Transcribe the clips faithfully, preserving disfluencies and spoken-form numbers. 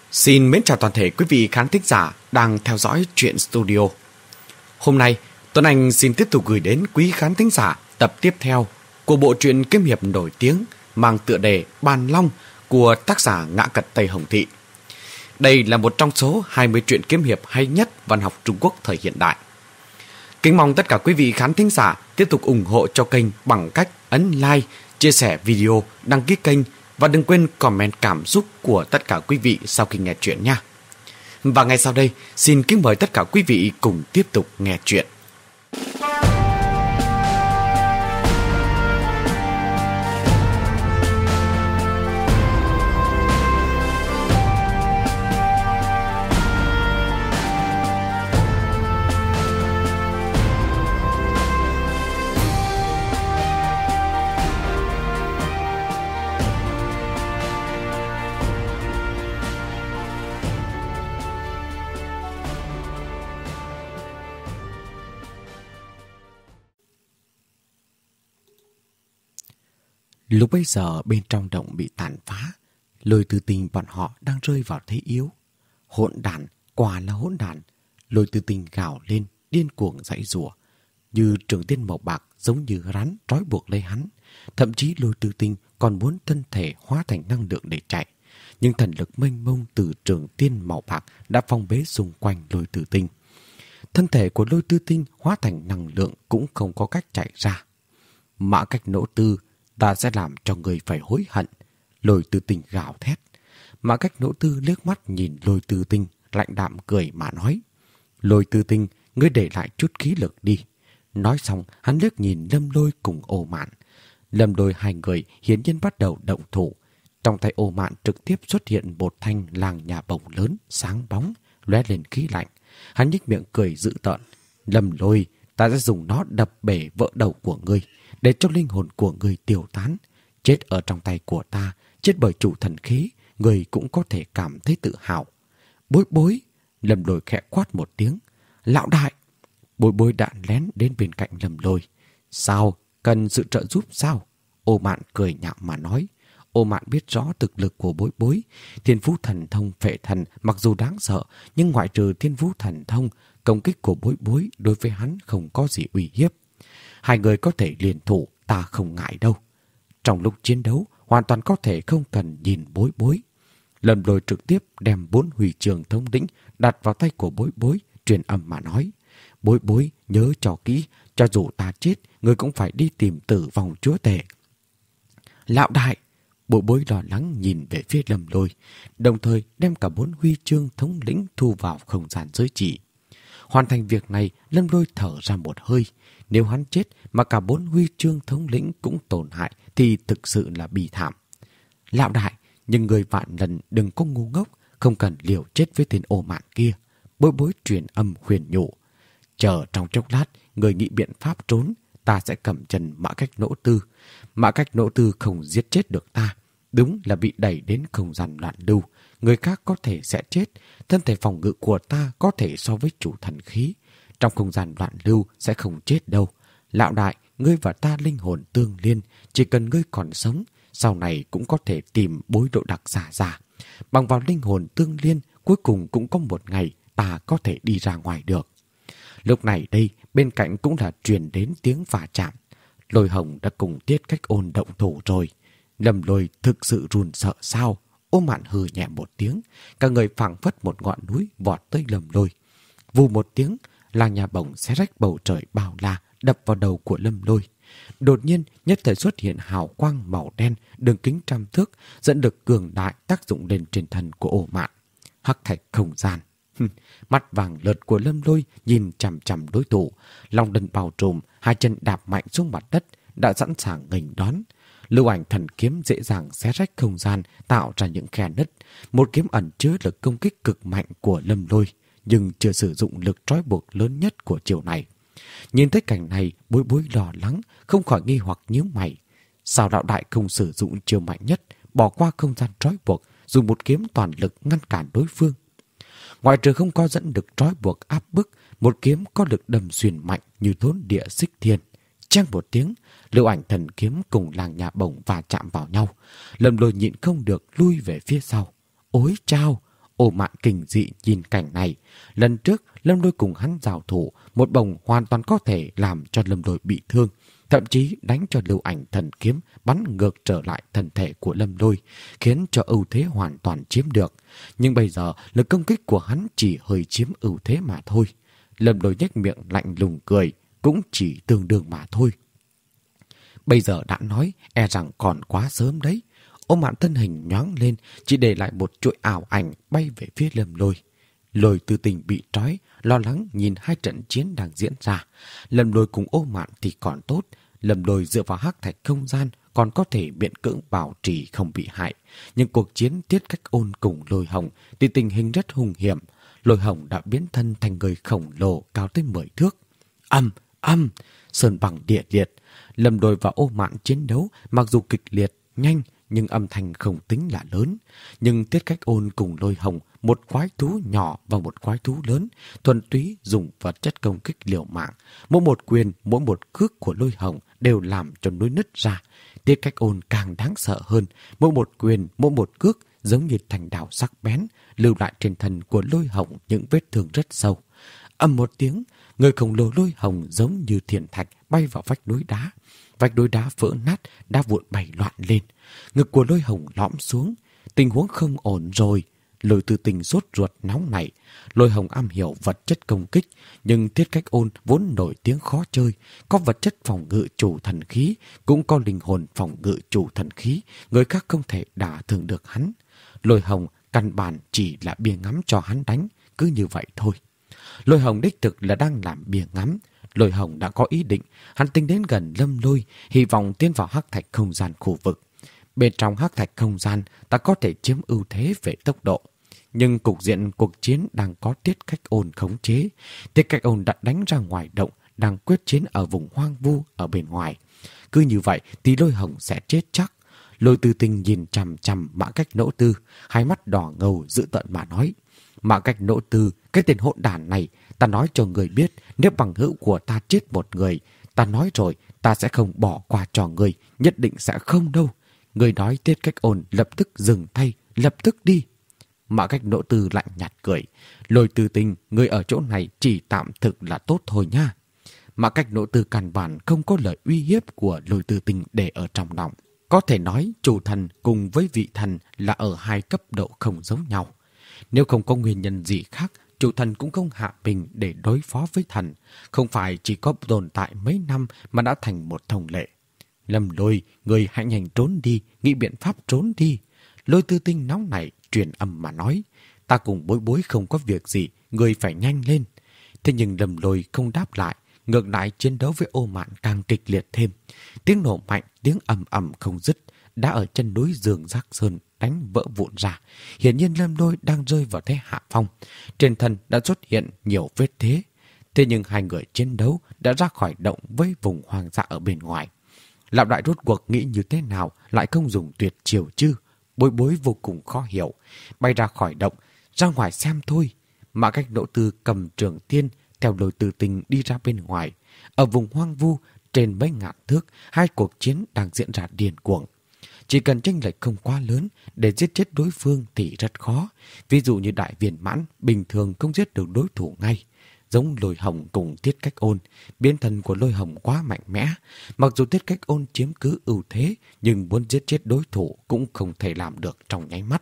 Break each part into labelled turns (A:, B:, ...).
A: Xin mến chào toàn thể quý vị khán thính giả đang theo dõi Truyện Studio. Hôm nay, Tuấn Anh xin tiếp tục gửi đến quý khán thính giả tập tiếp theo của bộ truyện kiếm hiệp nổi tiếng mang tựa đề Bàn Long của tác giả Ngã Cật Tây Hồng Thị. Đây là một trong số hai mươi truyện kiếm hiệp hay nhất văn học Trung Quốc thời hiện đại. Kính mong tất cả quý vị khán thính giả tiếp tục ủng hộ cho kênh bằng cách ấn like, chia sẻ video, đăng ký kênh và đừng quên comment cảm xúc của tất cả quý vị sau khi nghe chuyện nha. Và ngay sau đây, xin kính mời tất cả quý vị cùng tiếp tục nghe chuyện. Lúc bấy giờ bên trong động bị tàn phá, Lôi Tư Tinh bọn họ đang rơi vào thế yếu. Hỗn đản, quả là hỗn đản. Lôi Tư Tinh gào lên, điên cuồng giãy giụa, như Trường Tiên màu bạc giống như rắn trói buộc lấy hắn. Thậm chí Lôi Tư Tinh còn muốn thân thể hóa thành năng lượng để chạy, nhưng thần lực mênh mông từ Trường Tiên màu bạc đã phong bế xung quanh Lôi Tư Tinh. Thân thể của Lôi Tư Tinh hóa thành năng lượng cũng không có cách chạy ra. Mã Cách Nỗ Tư, ta sẽ làm cho người phải hối hận. Lôi Tư Tinh gào thét. Mã Cách Nỗ Tư liếc mắt nhìn Lôi Tư Tinh, lạnh đạm cười mà nói: Lôi Tư Tinh, ngươi để lại chút khí lực đi. Nói xong, hắn liếc nhìn Lâm Lôi cùng Ô Mạn. Lâm Lôi hai người hiển nhiên bắt đầu động thủ. Trong tay Ô Mạn trực tiếp xuất hiện một thanh làng nhà bổng lớn, sáng bóng, lóe lên khí lạnh. Hắn nhếch miệng cười dữ tợn. Lâm Lôi, ta sẽ dùng nó đập bể vỡ đầu của ngươi, để cho linh hồn của ngươi tiêu tán. Chết ở trong tay của ta, chết bởi chủ thần khí, ngươi cũng có thể cảm thấy tự hào. Bối Bối, Lâm Lôi khẽ quát một tiếng. Lão đại! Bối Bối đã lén đến bên cạnh Lâm Lôi. Sao? Cần sự trợ giúp sao? Ô Mạn cười nhạo mà nói. Ô Mạn biết rõ thực lực của Bối Bối. Thiên Phú Thần Thông Phệ Thần mặc dù đáng sợ, nhưng ngoại trừ Thiên Phú Thần Thông, công kích của Bối Bối đối với hắn không có gì uy hiếp. Hai người có thể liên thủ, ta không ngại đâu. Trong lúc chiến đấu, hoàn toàn có thể không cần nhìn Bối Bối. Lâm Lôi trực tiếp đem bốn huy chương thống lĩnh đặt vào tay của Bối Bối, truyền âm mà nói: Bối Bối, nhớ cho kỹ, cho dù ta chết, người cũng phải đi tìm tử vong chúa tể. Lão đại! Bối Bối lo lắng nhìn về phía Lâm Lôi, đồng thời đem cả bốn huy chương thống lĩnh thu vào không gian giới chỉ. Hoàn thành việc này, Lâm Lôi thở ra một hơi. Nếu hắn chết mà cả bốn huy chương thống lĩnh cũng tổn hại thì thực sự là bi thảm. Lão đại, nhưng người vạn lần đừng có ngu ngốc, không cần liều chết với tên Ô Mạn kia. Bối Bối truyền âm khuyên nhủ. Chờ trong chốc lát, người nghĩ biện pháp trốn, ta sẽ cầm chân Mã Cách Nỗ Tư. Mã Cách Nỗ Tư không giết chết được ta, đúng là bị đẩy đến không gian loạn lưu. Người khác có thể sẽ chết, thân thể phòng ngự của ta có thể so với chủ thần khí. Trong không gian loạn lưu sẽ không chết đâu. Lão đại, ngươi và ta linh hồn tương liên, chỉ cần ngươi còn sống, sau này cũng có thể tìm Bối Độ Đặc giả giả. Bằng vào linh hồn tương liên, cuối cùng cũng có một ngày ta có thể đi ra ngoài được. Lúc này đây, bên cạnh cũng là truyền đến tiếng va chạm. Lôi Hồng đã cùng Tiết Cách Ôn động thủ rồi. Lâm Lôi thực sự run sợ sao? Ô Mạn hừ nhẹ một tiếng, cả người phảng phất một ngọn núi vọt tới Lâm Lôi. Vù một tiếng, làng nhà bổng xé rách bầu trời bao la, đập vào đầu của Lâm Lôi. Đột nhiên, nhất thời xuất hiện hào quang màu đen, đường kính trăm thước, dẫn được cường đại tác dụng lên trên thân của Ô Mạn. Hắc thạch không gian. Mắt vàng lợt của Lâm Lôi nhìn chằm chằm đối thủ, lòng đần bao trùm, hai chân đạp mạnh xuống mặt đất, đã sẵn sàng nghênh đón. Lưu Ảnh Thần Kiếm dễ dàng xé rách không gian, tạo ra những khe nứt. Một kiếm ẩn chứa lực công kích cực mạnh của Lâm Lôi, nhưng chưa sử dụng lực trói buộc lớn nhất của chiều này. Nhìn thấy cảnh này, Bối Bối lo lắng, không khỏi nghi hoặc nhíu mày. Sao lão đại không sử dụng chiều mạnh nhất, bỏ qua không gian trói buộc, dùng một kiếm toàn lực ngăn cản đối phương? Ngoại trừ không có dẫn lực trói buộc áp bức, một kiếm có lực đâm xuyên mạnh như thốn địa xích thiên. Chang một tiếng, Lưu Ảnh Thần Kiếm cùng làng nhà bổng va chạm vào nhau. Lâm Lôi nhịn không được lui về phía sau. Ôi chao! Ô Mạn kinh dị nhìn cảnh này. Lần trước Lâm Lôi cùng hắn giao thủ, một bổng hoàn toàn có thể làm cho Lâm Lôi bị thương, thậm chí đánh cho lưu ảnh thần kiếm bắn ngược trở lại thân thể của Lâm Lôi, khiến cho ưu thế hoàn toàn chiếm được. Nhưng bây giờ lực công kích của hắn chỉ hơi chiếm ưu thế mà thôi. Lâm Lôi nhếch miệng lạnh lùng cười, cũng chỉ tương đương mà thôi. Bây giờ đã nói, e rằng còn quá sớm đấy. Ô Mạn thân hình nhoáng lên, chỉ để lại một chuỗi ảo ảnh bay về phía Lâm Lôi. Lôi Tư Tình bị trói, lo lắng nhìn hai trận chiến đang diễn ra. Lâm Lôi cùng Ô Mạn thì còn tốt. Lâm Lôi dựa vào hắc thạch không gian còn có thể miễn cưỡng bảo trì không bị hại. Nhưng cuộc chiến Tiết Cách Ôn cùng Lôi Hồng thì tình hình rất hung hiểm. Lôi Hồng đã biến thân thành người khổng lồ cao tới mười thước. Âm, âm, sơn bằng địa liệt. Lâm Lôi và Ô Mạn chiến đấu mặc dù kịch liệt, nhanh, nhưng âm thanh không tính là lớn. Nhưng Tiết Cách Ôn cùng Lôi Hồng, một quái thú nhỏ và một quái thú lớn, thuần túy dùng vật chất công kích liều mạng. Mỗi một quyền, mỗi một cước của Lôi Hồng đều làm cho núi nứt ra. Tiết Cách Ôn càng đáng sợ hơn. Mỗi một quyền, mỗi một cước giống như thành đao sắc bén, lưu lại trên thân của Lôi Hồng những vết thương rất sâu. Ầm một tiếng, người khổng lồ Lôi Hồng giống như thiên thạch bay vào vách núi đá. Vách núi đá vỡ nát, đá vụn bay loạn lên. Ngực của Lôi Hồng lõm xuống. Tình huống không ổn rồi. Lôi Tư Tình sốt ruột nóng nảy. Lôi Hồng am hiểu vật chất công kích, nhưng Tiết Cách Ôn vốn nổi tiếng khó chơi. Có vật chất phòng ngự chủ thần khí, cũng có linh hồn phòng ngự chủ thần khí. Người khác không thể đả thương được hắn. Lôi Hồng căn bản chỉ là bia ngắm cho hắn đánh, cứ như vậy thôi. Lôi Hồng đích thực là đang làm bia ngắm. Lôi Hồng đã có ý định, hắn tính đến gần Lâm Lôi, hy vọng tiến vào hắc thạch không gian khu vực. Bên trong hắc thạch không gian, ta có thể chiếm ưu thế về tốc độ. Nhưng cục diện cuộc chiến đang có Tiết Cách Ôn khống chế. Tiết Cách Ôn đã đánh ra ngoài động, đang quyết chiến ở vùng hoang vu ở bên ngoài. Cứ như vậy thì Lôi Hồng sẽ chết chắc. Lôi Tư Tình nhìn chằm chằm Mã Cách Nỗ Tư, hai mắt đỏ ngầu dữ tợn mà nói: Mã Cách Nỗ Tư, cái tên hỗn đản này, ta nói cho người biết, nếu bằng hữu của ta chết một người, ta nói rồi, ta sẽ không bỏ qua cho người, nhất định sẽ không đâu. Người nói Tiết Cách Ôn lập tức dừng tay, lập tức đi. Mã Cách Nỗ Tư lạnh nhạt cười: Lôi Tư Tình, người ở chỗ này chỉ tạm thực là tốt thôi nha. Mã Cách Nỗ Tư căn bản không có lời uy hiếp của Lôi Tư Tình để ở trong lòng. Có thể nói chủ thần cùng với vị thần là ở hai cấp độ không giống nhau. Nếu không có nguyên nhân gì khác, chủ thần cũng không hạ mình để đối phó với thần. Không phải chỉ có tồn tại mấy năm mà đã thành một thông lệ. Lâm Lôi, người hãy nhanh trốn đi, nghĩ biện pháp trốn đi. Lôi Tư Tình nóng nảy truyền âm mà nói: Ta cùng Bối Bối không có việc gì, người phải nhanh lên. Thế nhưng Lâm Lôi không đáp lại, ngược lại chiến đấu với Ô Mạn càng kịch liệt thêm. Tiếng nổ mạnh, tiếng ầm ầm không dứt, đã ở chân núi Dương Giác Sơn đánh vỡ vụn ra. Hiển nhiên Lâm Lôi đang rơi vào thế hạ phong. Trên thân đã xuất hiện nhiều vết thế. Thế nhưng hai người chiến đấu đã ra khỏi động với vùng hoang dã ở bên ngoài. Lão đại rốt cuộc nghĩ như thế nào lại không dùng tuyệt chiêu chứ? Bối Bối vô cùng khó hiểu. Bay ra khỏi động, ra ngoài xem thôi. Mã Cách Nỗ Tư cầm trường tiên theo Lôi Tư Tình đi ra bên ngoài. Ở vùng hoang vu, trên mấy ngàn thước, hai cuộc chiến đang diễn ra điên cuồng. Chỉ cần chênh lệch không quá lớn để giết chết đối phương thì rất khó. Ví dụ như đại viên mãn bình thường không giết được đối thủ ngay. Giống Lôi Hồng cùng Tiết Cách Ôn, biến thân của Lôi Hồng quá mạnh mẽ. Mặc dù Tiết Cách Ôn chiếm cứ ưu thế, nhưng muốn giết chết đối thủ cũng không thể làm được trong nháy mắt.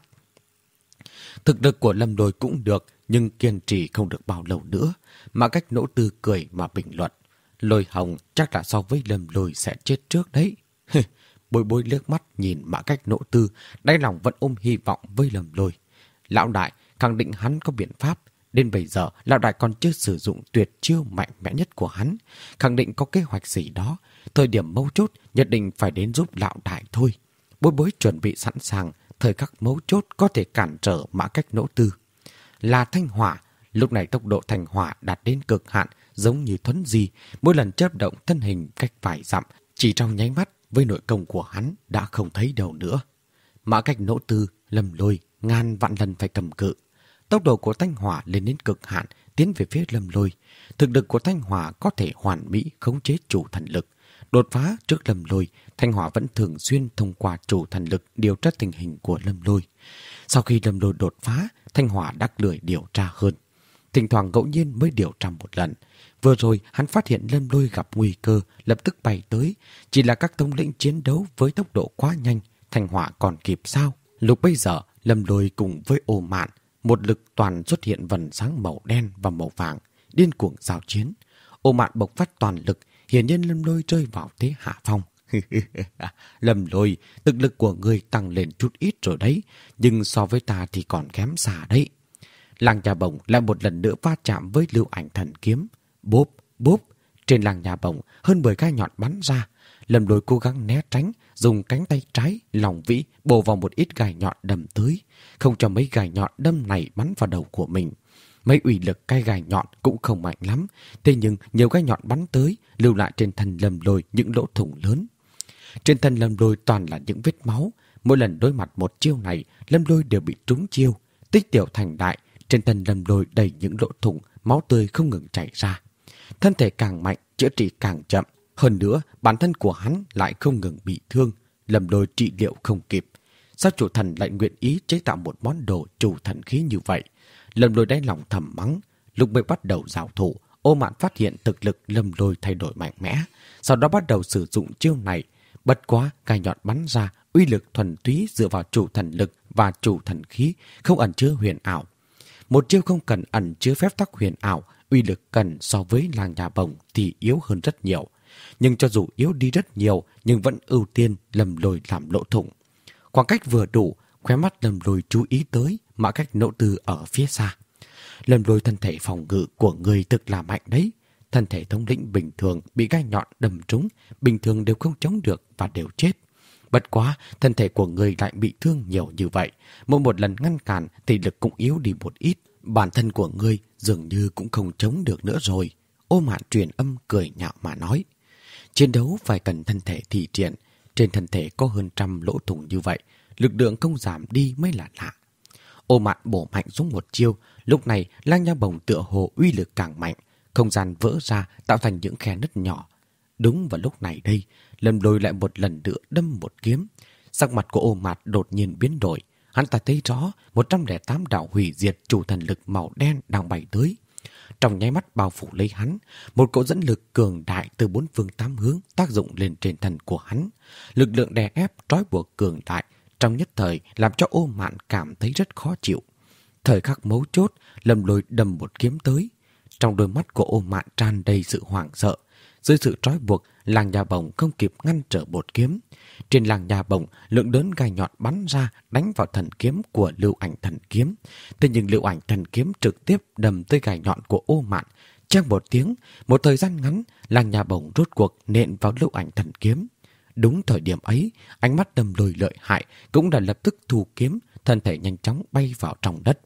A: Thực lực của Lâm Lôi cũng được, nhưng kiên trì không được bao lâu nữa. Mã Cách Nỗ Tư cười mà bình luận: Lôi Hồng chắc là so với Lâm Lôi sẽ chết trước đấy. Bối Bối liếc mắt nhìn Mã Cách Nỗ Tư, đáy lòng vẫn ôm hy vọng với Lâm Lôi. Lão đại khẳng định hắn có biện pháp. Đến bây giờ, lão đại còn chưa sử dụng tuyệt chiêu mạnh mẽ nhất của hắn. Khẳng định có kế hoạch gì đó. Thời điểm mấu chốt nhất định phải đến giúp lão đại thôi. Bối Bối chuẩn bị sẵn sàng, thời khắc mấu chốt có thể cản trở Mã Cách Nỗ Tư. Là thanh hỏa. Lúc này tốc độ thanh hỏa đạt đến cực hạn, giống như thuấn di. Mỗi lần chớp động thân hình cách vài dặm, chỉ trong nháy mắt với nội công của hắn đã không thấy đâu nữa. Mã Cách Nỗ Tư, Lâm Lôi ngàn vạn lần phải cầm cự. Tốc độ của thanh hỏa lên đến cực hạn, tiến về phía Lâm Lôi. Thực lực của thanh hỏa có thể hoàn mỹ khống chế chủ thần lực. Đột phá trước Lâm Lôi, Thanh Hỏa vẫn thường xuyên thông qua chủ thần lực điều tra tình hình của Lâm Lôi. Sau khi Lâm Lôi đột phá, Thanh Hỏa đắc lười điều tra hơn. Thỉnh thoảng ngẫu nhiên mới điều tra một lần. Vừa rồi hắn phát hiện Lâm Lôi gặp nguy cơ, lập tức bay tới. Chỉ là các thống lĩnh chiến đấu với tốc độ quá nhanh, Thanh Hỏa còn kịp sao? Lúc bây giờ, Lâm Lôi cùng với Ô Mạn, một lực toàn xuất hiện vần sáng màu đen và màu vàng, điên cuồng giao chiến. Ô Mạn bộc phát toàn lực, hiển nhiên Lâm Lôi rơi vào thế hạ phong. Lâm Lôi, thực lực của ngươi tăng lên chút ít rồi đấy, nhưng so với ta thì còn kém xa đấy. Làng nhà bổng lại một lần nữa va chạm với lưu ảnh thần kiếm. Bốp, bốp, trên làng nhà bổng hơn mười gai nhọn bắn ra. Lâm Lôi cố gắng né tránh, dùng cánh tay trái, lòng vĩ bổ vào một ít gai nhọn đâm tới, không cho mấy gai nhọn đâm này bắn vào đầu của mình. Mấy uy lực cái gai nhọn cũng không mạnh lắm, thế nhưng nhiều gai nhọn bắn tới, lưu lại trên thân Lâm Lôi những lỗ thủng lớn. Trên thân Lâm Lôi toàn là những vết máu, mỗi lần đối mặt một chiêu này, Lâm Lôi đều bị trúng chiêu, tích tiểu thành đại, trên thân Lâm Lôi đầy những lỗ thủng, máu tươi không ngừng chảy ra. Thân thể càng mạnh, chữa trị càng chậm, hơn nữa bản thân của hắn lại không ngừng bị thương, Lâm Lôi trị liệu không kịp. Sao chủ thần lại nguyện ý chế tạo một món đồ chủ thần khí như vậy? Lâm Lôi đáy lòng thầm mắng. Lúc mới bắt đầu giao thủ, Ô Mạn phát hiện thực lực Lâm Lôi thay đổi mạnh mẽ, sau đó bắt đầu sử dụng chiêu này. Bất quá, gai nhọn bắn ra, uy lực thuần túy dựa vào chủ thần lực và chủ thần khí, không ẩn chứa huyền ảo. Một chiêu không cần ẩn chứa phép tắc huyền ảo, uy lực cần so với làng nhà bổng thì yếu hơn rất nhiều. Nhưng cho dù yếu đi rất nhiều, nhưng vẫn ưu tiên Lâm Lôi làm lỗ thủng. Khoảng cách vừa đủ, khóe mắt Lâm Lôi chú ý tới Mã Cách Nỗ Tư ở phía xa. Lâm Lôi, thân thể phòng ngự của người thực là mạnh đấy. Thân thể thống lĩnh bình thường bị gai nhọn đâm trúng, bình thường đều không chống được và đều chết. Bất quá, thân thể của người lại bị thương nhiều như vậy. Mỗi một lần ngăn cản thì lực cũng yếu đi một ít. Bản thân của ngươi dường như cũng không chống được nữa rồi. Ô Mạn truyền âm cười nhạo mà nói. Chiến đấu phải cần thân thể thị triển. Trên thân thể có hơn trăm lỗ thủng như vậy, lực lượng không giảm đi mới là lạ. Ô Mạn bổ mạnh xuống một chiêu. Lúc này lang nha bổng tựa hồ uy lực càng mạnh, không gian vỡ ra tạo thành những khe nứt nhỏ. Đúng vào lúc này đây, Lâm Lôi lại một lần nữa đâm một kiếm. Sắc mặt của Ô Mạn đột nhiên biến đổi. Hắn ta thấy rõ một trăm lẻ tám đạo hủy diệt chủ thần lực màu đen đang bay tới. Trong nháy mắt bao phủ lấy hắn, một cỗ dẫn lực cường đại từ bốn phương tám hướng tác dụng lên trên thân của hắn. Lực lượng đè ép trói buộc cường đại trong nhất thời làm cho Ô Mạn cảm thấy rất khó chịu. Thời khắc mấu chốt, Lâm Lôi đâm một kiếm tới. Trong đôi mắt của Ô Mạn tràn đầy sự hoảng sợ. Dưới sự trói buộc, làng nhà bổng không kịp ngăn trở một kiếm. Trên làng nhà bổng, lượng lớn gai nhọn bắn ra đánh vào thần kiếm của Lưu Ảnh Thần Kiếm. Thế nhưng Lưu Ảnh Thần Kiếm trực tiếp đâm tới gai nhọn của Ô Mạn. Trong một tiếng, một thời gian ngắn, làng nhà bổng rốt cuộc nện vào Lưu Ảnh Thần Kiếm. Đúng thời điểm ấy, ánh mắt Lâm Lôi lợi hại cũng đã lập tức thu kiếm, thân thể nhanh chóng bay vào trong đất.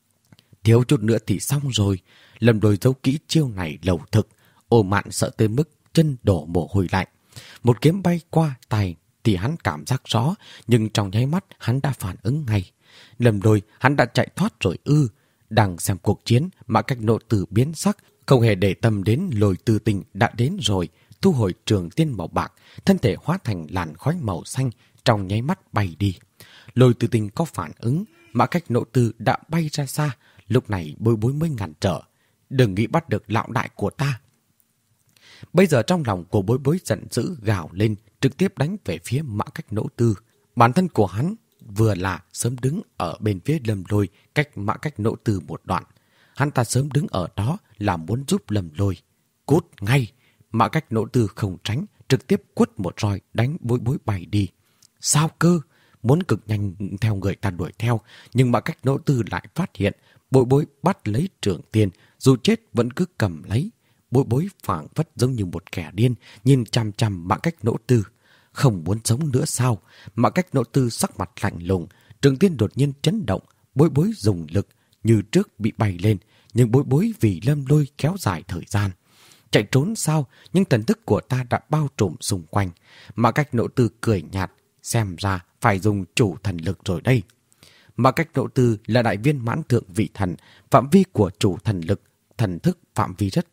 A: Thiếu chút nữa thì xong rồi. Lâm Lôi giấu kỹ chiêu này lầu thực. Ô Mạn sợ tới mức chân đổ mồ hôi lạnh. Một kiếm bay qua tay thì hắn cảm giác rõ, nhưng trong nháy mắt hắn đã phản ứng ngay. Lâm Lôi, hắn đã chạy thoát rồi ư? Đang xem cuộc chiến mà Cách Nỗ Tư biến sắc, không hề để tâm đến Lôi Tư Tình đã đến rồi, thu hồi trường tiên màu bạc, thân thể hóa thành làn khói màu xanh, trong nháy mắt bay đi. Lôi Tư Tình có phản ứng, mà Cách Nỗ Tư đã bay ra xa, lúc này Bối Bối mới ngăn trở. Đừng nghĩ bắt được lão đại của ta. Bây giờ trong lòng của Bối Bối giận dữ gào lên, trực tiếp đánh về phía Mã Cách Nỗ Tư. Bản thân của hắn vừa là sớm đứng ở bên phía Lâm Lôi, cách Mã Cách Nỗ Tư một đoạn. Hắn ta sớm đứng ở đó là muốn giúp Lâm Lôi. Cút ngay! Mã Cách Nỗ Tư không tránh, trực tiếp quất một roi đánh Bối Bối bay đi. Sao cơ? Muốn cực nhanh theo người ta đuổi theo, nhưng Mã Cách Nỗ Tư lại phát hiện Bối Bối bắt lấy trường tiên, dù chết vẫn cứ cầm lấy. Bối Bối phảng phất giống như một kẻ điên, nhìn chằm chằm Mã Cách Nỗ Tư. Không muốn sống nữa sao? Mã Cách Nỗ Tư sắc mặt lạnh lùng, trường tiên đột nhiên chấn động. Bối Bối dùng lực như trước bị bay lên, nhưng Bối Bối vì Lâm Lôi kéo dài thời gian. Chạy trốn sao? Nhưng thần thức của ta đã bao trùm xung quanh. Mã Cách Nỗ Tư cười nhạt, xem ra phải dùng chủ thần lực rồi đây. Mã Cách Nỗ Tư là đại viên mãn thượng vị thần, phạm vi của chủ thần lực, thần thức phạm vi rất rộng,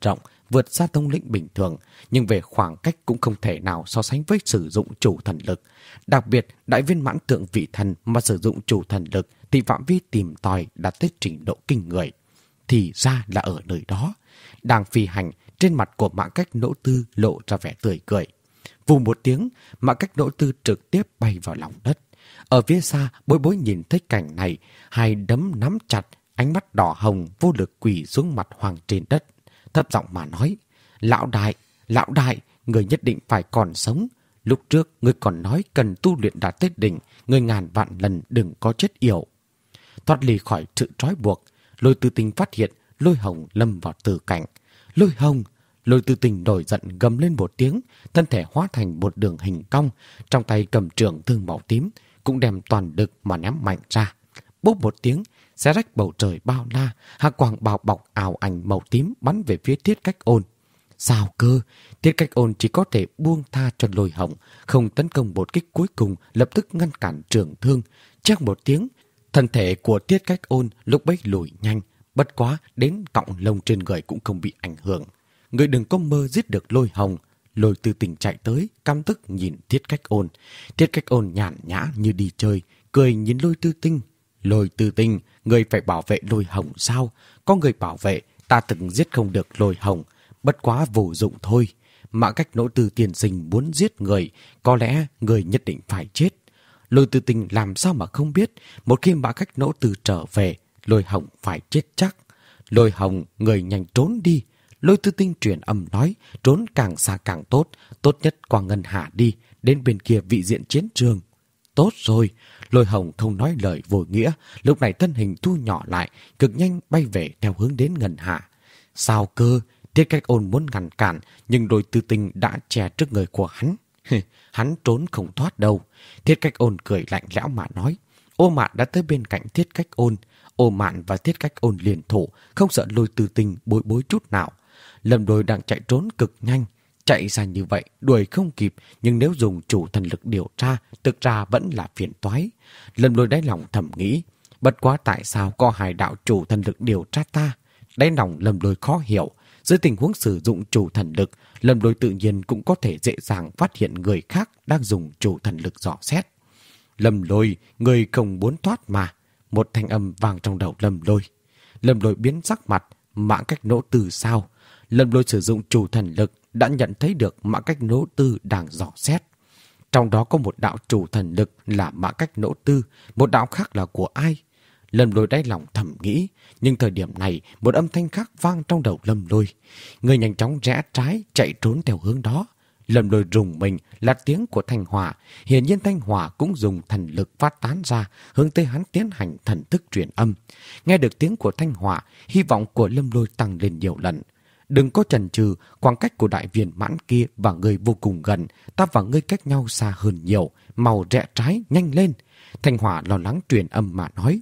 A: vượt xa thống lĩnh bình thường, nhưng về khoảng cách cũng không thể nào so sánh với sử dụng chủ thần lực. Đặc biệt, đại viên mãn thượng vị thần mà sử dụng chủ thần lực thì phạm vi tìm tòi đạt tới trình độ kinh người. Thì ra là ở nơi đó. Đang phi hành, trên mặt của Mã Cách Nỗ Tư lộ ra vẻ tươi cười. Vù một tiếng, Mã Cách Nỗ Tư trực tiếp bay vào lòng đất. Ở phía xa, Bối Bối nhìn thấy cảnh này, hai đấm nắm chặt, ánh mắt đỏ hồng vô lực quỳ xuống mặt hoàng trên đất. Thấp giọng mà nói, lão đại, lão đại, người nhất định phải còn sống. Lúc trước, người còn nói cần tu luyện đạt tới đỉnh, người ngàn vạn lần đừng có chết yểu. Thoát ly khỏi sự trói buộc, Lôi Tư Tình phát hiện Lôi Hồng lâm vào tử cảnh. Lôi Hồng! Lôi Tư Tình nổi giận gầm lên một tiếng, thân thể hóa thành một đường hình cong, trong tay cầm trường thương màu tím, cũng đem toàn lực mà ném mạnh ra. Bốp một tiếng, xé rách bầu trời bao la, hạ quang bao bọc ảo ảnh màu tím bắn về phía Thiết Cách Ôn. Sao cơ? Thiết Cách Ôn chỉ có thể buông tha cho Lôi Hồng, không tấn công một kích cuối cùng, lập tức ngăn cản trường thương. Chắc một tiếng, thân thể của Thiết Cách Ôn lúc bấy lùi nhanh, bất quá đến cọng lông trên người cũng không bị ảnh hưởng. Người đừng có mơ giết được Lôi Hồng. Lôi Tư Tình chạy tới, căm tức nhìn Thiết Cách Ôn. Thiết Cách Ôn nhàn nhã như đi chơi, cười nhìn Lôi Tư Tình. Lôi Tư Tình, người phải bảo vệ Lôi Hồng sao? Có người bảo vệ, ta từng giết không được Lôi Hồng. Bất quá vô dụng thôi. Mã Cách Nỗ Tư tiên sinh muốn giết người, có lẽ người nhất định phải chết. Lôi Tư Tình làm sao mà không biết, một khi Mã Cách Nỗ Tư trở về, Lôi Hồng phải chết chắc. Lôi Hồng, người nhanh trốn đi. Lôi Tư Tình truyền âm nói, trốn càng xa càng tốt, tốt nhất qua Ngân Hà đi, đến bên kia vị diện chiến trường. Tốt rồi, Lôi Hồng không nói lời vô nghĩa, lúc này thân hình thu nhỏ lại, cực nhanh bay về theo hướng đến Ngân Hà. Sao cơ? Thiết Cách Ôn muốn ngăn cản, nhưng Lôi Tư Tình đã che trước người của hắn. Hắn trốn không thoát đâu. Thiết Cách Ôn cười lạnh lẽo mà nói. Ô Mạn đã tới bên cạnh Thiết Cách Ôn. Ô Mạn và Thiết Cách Ôn liền thủ, không sợ Lôi Tư Tình bối bối chút nào. Lâm Lôi đang chạy trốn cực nhanh. Chạy ra như vậy, đuổi không kịp, nhưng nếu dùng chủ thần lực điều tra, thực ra vẫn là phiền toái. Lâm Lôi đáy lòng thầm nghĩ, bất quá tại sao có hai đạo chủ thần lực điều tra ta? Đáy lòng Lâm Lôi khó hiểu. Dưới tình huống sử dụng chủ thần lực, Lâm Lôi tự nhiên cũng có thể dễ dàng phát hiện người khác đang dùng chủ thần lực dò xét. Lâm Lôi, người không muốn thoát mà. Một thanh âm vang trong đầu Lâm Lôi. Lâm Lôi biến sắc mặt, Mã Cách Nỗ Tư sao? Lâm Lôi sử dụng chủ thần lực đã nhận thấy được Mã Cách Nỗ Tư đang dò xét. Trong đó có một đạo chủ thần lực là Mã Cách Nỗ Tư, một đạo khác là của ai? Lâm Lôi đáy lòng thầm nghĩ, nhưng thời điểm này một âm thanh khác vang trong đầu Lâm Lôi. Người nhanh chóng rẽ trái chạy trốn theo hướng đó. Lâm Lôi rùng mình là tiếng của Thanh Hỏa. Hiển nhiên Thanh Hỏa cũng dùng thần lực phát tán ra, hướng tới hắn tiến hành thần thức truyền âm. Nghe được tiếng của Thanh Hỏa, hy vọng của Lâm Lôi tăng lên nhiều lần. Đừng có chần chừ, khoảng cách của đại viên mãn kia và ngươi vô cùng gần, ta và ngươi cách nhau xa hơn nhiều, mau rẽ trái nhanh lên. Thanh Hỏa lo lắng truyền âm mà nói.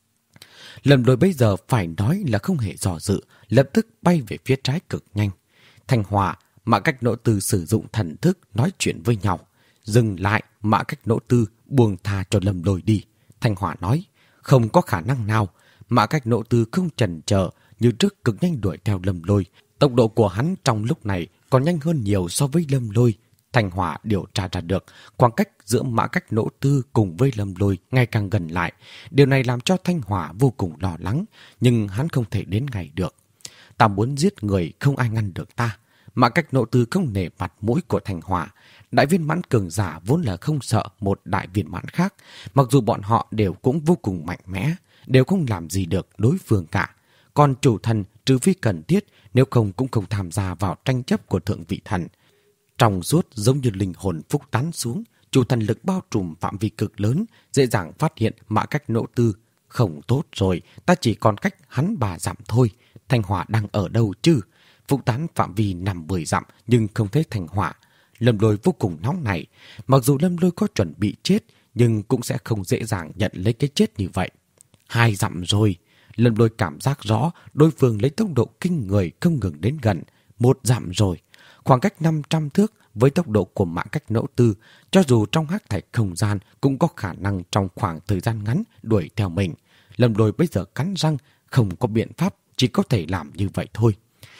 A: Lâm Lôi bây giờ phải nói là không hề dò dự, lập tức bay về phía trái cực nhanh. Thanh Hỏa, Mã Cách Nỗ Tư sử dụng thần thức nói chuyện với nhau. Dừng lại, Mã Cách Nỗ Tư buông tha cho Lâm Lôi đi. Thanh Hỏa nói, không có khả năng nào. Mã Cách Nỗ Tư không chần chờ, như trước cực nhanh đuổi theo Lâm Lôi. Tốc độ của hắn trong lúc này còn nhanh hơn nhiều so với Lâm Lôi. Thanh Hỏa điều tra ra được khoảng cách giữa Mã Cách Nỗ Tư cùng với Lâm Lôi ngày càng gần lại. Điều này làm cho Thanh Hỏa vô cùng lo lắng, nhưng hắn không thể đến ngày được. Ta muốn giết người, không ai ngăn được ta. Mã Cách Nỗ Tư không nể mặt mũi của Thanh Hỏa. Đại viên mãn cường giả vốn là không sợ một đại viên mãn khác, mặc dù bọn họ đều cũng vô cùng mạnh mẽ, đều không làm gì được đối phương cả. Còn chủ thần trừ phi cần thiết, nếu không cũng không tham gia vào tranh chấp của thượng vị thần. Trong suốt giống như linh hồn phúc tán xuống, chủ thần lực bao trùm phạm vi cực lớn, dễ dàng phát hiện Mã Cách Nỗ Tư. Không tốt rồi, ta chỉ còn cách hắn ba dặm thôi. Thanh Hỏa đang ở đâu chứ? Phúc tán phạm vi nằm mười dặm nhưng không thấy Thanh Hỏa. Lâm Lôi vô cùng nóng này. Mặc dù Lâm Lôi có chuẩn bị chết, nhưng cũng sẽ không dễ dàng nhận lấy cái chết như vậy. Hai dặm rồi. Lâm Lôi cảm giác rõ đối phương lấy tốc độ kinh người không ngừng đến gần. Một dặm rồi. Khoảng cách năm trăm thước với tốc độ của Mã Cách Nỗ Tư, cho dù trong hắc thạch không gian cũng có khả năng trong khoảng thời gian ngắn đuổi theo mình. Lâm Lôi bây giờ cắn răng, không có biện pháp, chỉ có thể làm như vậy thôi.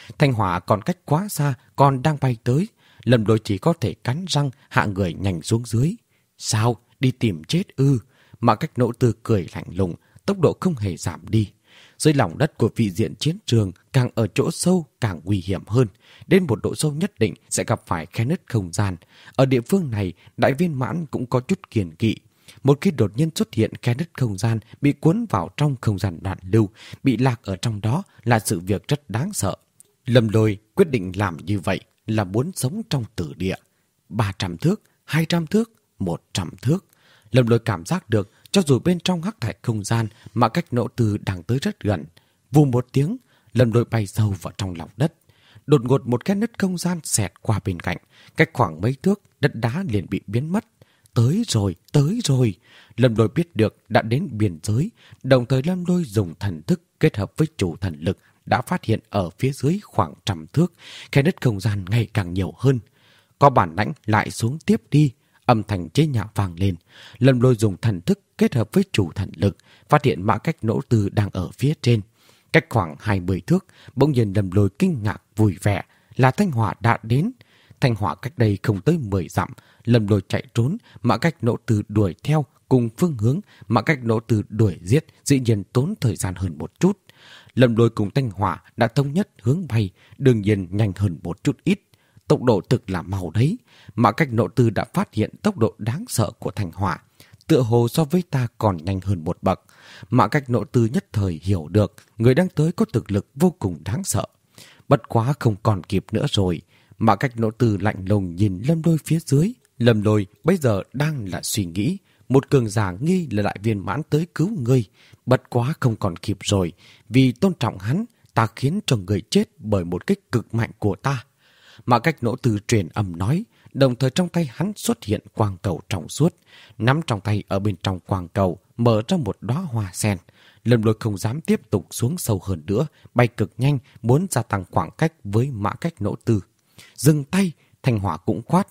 A: Thanh hỏa còn cách quá xa, còn đang bay tới. Lâm Lôi chỉ có thể cắn răng hạ người nhanh xuống dưới. Sao? Đi tìm chết ư? Mã Cách Nỗ Tư cười lạnh lùng, tốc độ không hề giảm đi. Dưới lòng đất của vị diện chiến trường, càng ở chỗ sâu càng nguy hiểm hơn. Đến một độ sâu nhất định sẽ gặp phải khe nứt không gian. Ở địa phương này, Đại Viên Mãn cũng có chút kiêng kỵ. Một khi đột nhiên xuất hiện khe nứt không gian, bị cuốn vào trong không gian đoạn lưu, bị lạc ở trong đó là sự việc rất đáng sợ. Lâm Lôi quyết định làm như vậy là muốn sống trong tử địa. ba trăm thước, hai trăm thước, một trăm thước. Lâm Lôi cảm giác được, cho dù bên trong hắc thạch không gian mà Cách Nỗ Tư đang tới rất gần. Vù một tiếng, Lâm Lôi bay sâu vào trong lòng đất. Đột ngột một khe nứt không gian xẹt qua bên cạnh, cách khoảng mấy thước, đất đá liền bị biến mất. Tới rồi, tới rồi. Lâm Lôi biết được đã đến biên giới, đồng thời Lâm Lôi dùng thần thức kết hợp với chủ thần lực đã phát hiện ở phía dưới khoảng trăm thước, khe nứt không gian ngày càng nhiều hơn. Có bản lãnh lại xuống tiếp đi. Âm thanh chế nhạo vang lên. Lâm Lôi dùng thần thức kết hợp với chủ thần lực, phát hiện Mã Cách Nỗ Tư đang ở phía trên. Cách khoảng hai mươi thước, bỗng nhiên Lâm Lôi kinh ngạc vui vẻ là Thanh hỏa đã đến. Thanh hỏa cách đây không tới mười dặm. Lâm Lôi chạy trốn, Mã Cách Nỗ Tư đuổi theo, cùng phương hướng Mã Cách Nỗ Tư đuổi giết dĩ nhiên tốn thời gian hơn một chút. Lâm Lôi cùng Thanh hỏa đã thống nhất hướng bay, đương nhiên nhanh hơn một chút ít. Tốc độ thực là mau đấy. Mã Cách Nỗ Tư đã phát hiện tốc độ đáng sợ của Thanh hỏa, tựa hồ so với ta còn nhanh hơn một bậc. Mã Cách Nỗ Tư nhất thời hiểu được người đang tới có thực lực vô cùng đáng sợ. Bất quá không còn kịp nữa rồi. Mã Cách Nỗ Tư lạnh lùng nhìn Lâm Lôi phía dưới. Lâm Lôi bây giờ đang là suy nghĩ, một cường giả nghi là Đại Viên Mãn tới cứu ngươi. Bất quá không còn kịp rồi. Vì tôn trọng hắn, ta khiến cho người chết bởi một kích cực mạnh của ta. Mã Cách Nỗ Tư truyền âm nói, đồng thời trong tay hắn xuất hiện quang cầu trong suốt. Nắm trong tay ở bên trong quang cầu, mở ra một đóa hoa sen. Lâm Lôi không dám tiếp tục xuống sâu hơn nữa, bay cực nhanh, muốn gia tăng khoảng cách với Mã Cách Nỗ Tư. Dừng tay, Thanh hỏa cũng quát.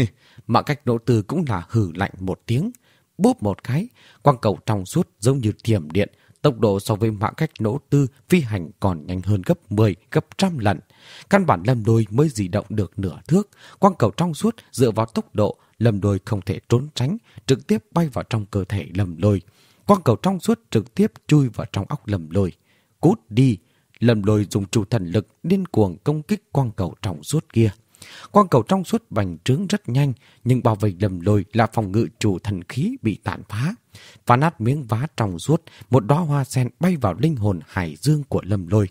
A: Mã Cách Nỗ Tư cũng là hừ lạnh một tiếng. Bốp một cái, quang cầu trong suốt giống như thiểm điện, tốc độ so với Mã Cách Nỗ Tư phi hành còn nhanh hơn gấp mười, gấp trăm lần. Căn bản Lâm Lôi mới di động được nửa thước, quang cầu trong suốt dựa vào tốc độ, Lâm Lôi không thể trốn tránh, trực tiếp bay vào trong cơ thể Lâm Lôi. Quang cầu trong suốt trực tiếp chui vào trong óc Lâm Lôi. Cút đi! Lâm Lôi dùng chủ thần lực điên cuồng công kích quang cầu trong suốt kia. Quang cầu trong suốt bành trướng rất nhanh, nhưng bao vây Lâm Lôi là phòng ngự chủ thần khí bị tàn phá. Phá nát miếng vá trong suốt, một đóa hoa sen bay vào linh hồn hải dương của Lâm Lôi.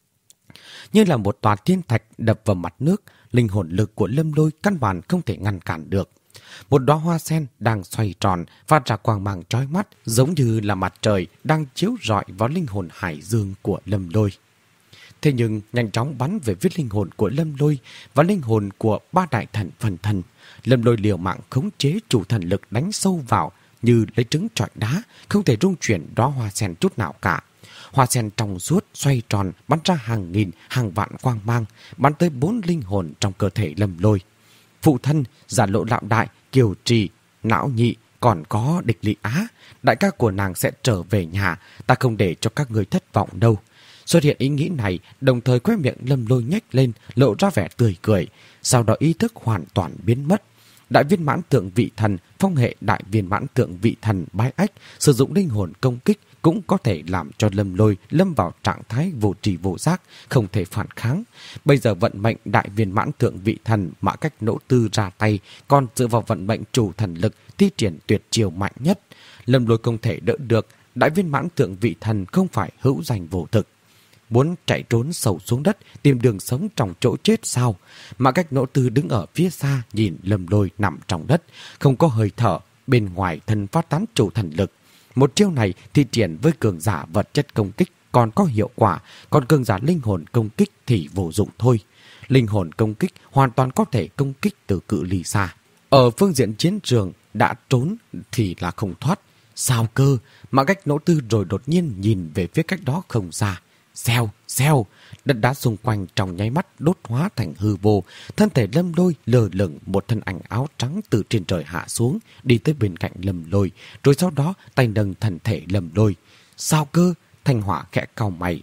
A: Như là một tòa thiên thạch đập vào mặt nước, linh hồn lực của Lâm Lôi căn bản không thể ngăn cản được. Một đóa hoa sen đang xoay tròn, phát ra quang mang chói mắt, giống như là mặt trời đang chiếu rọi vào linh hồn hải dương của Lâm Lôi. Thế nhưng nhanh chóng bắn về phía linh hồn của Lâm Lôi và linh hồn của ba đại thần phần thân. Lâm Lôi liều mạng khống chế chủ thần lực đánh sâu vào như lấy trứng trọi đá, không thể rung chuyển đóa hoa sen chút nào cả. Hoa sen trong suốt xoay tròn, bắn ra hàng nghìn, hàng vạn quang mang, bắn tới bốn linh hồn trong cơ thể Lâm Lôi. Phụ thân, Giả Lộ Lạm Đại, Kiều Trì, Não Nhị, còn có Địch Lị Á, đại ca của nàng sẽ trở về nhà, ta không để cho các người thất vọng đâu. Xuất hiện ý nghĩ này, đồng thời khóe miệng Lâm Lôi nhếch lên, lộ ra vẻ tươi cười, sau đó ý thức hoàn toàn biến mất. Đại Viên Mãn Tượng Vị Thần, phong hệ Đại Viên Mãn Tượng Vị Thần Bái Ách, sử dụng linh hồn công kích cũng có thể làm cho Lâm Lôi lâm vào trạng thái vô tri vô giác, không thể phản kháng. Bây giờ vận mệnh Đại Viên Mãn Tượng Vị Thần Mã Cách Nỗ Tư ra tay, còn dựa vào vận mệnh chủ thần lực thi triển tuyệt chiêu mạnh nhất. Lâm Lôi không thể đỡ được, Đại Viên Mãn Tượng Vị Thần không phải hữu danh vô thực. Muốn chạy trốn sâu xuống đất, tìm đường sống trong chỗ chết sao? Mã Cách Nỗ Tư đứng ở phía xa nhìn Lâm Lôi nằm trong đất, không có hơi thở, bên ngoài thân phát tán chủ thần lực. Một chiêu này thi triển với cường giả vật chất công kích còn có hiệu quả, còn cường giả linh hồn công kích thì vô dụng thôi. Linh hồn công kích hoàn toàn có thể công kích từ cự ly xa. Ở phương diện chiến trường, đã trốn thì là không thoát. Sao cơ? Mã Cách Nỗ Tư rồi đột nhiên nhìn về phía cách đó không xa. Xèo, xèo, đất đá xung quanh trong nháy mắt đốt hóa thành hư vô. Thân thể Lâm Lôi lờ lửng, một thân ảnh áo trắng từ trên trời hạ xuống, đi tới bên cạnh Lâm Lôi, rồi sau đó tay nâng thân thể Lâm Lôi. Sao cơ? Thanh hỏa khẽ cau mày.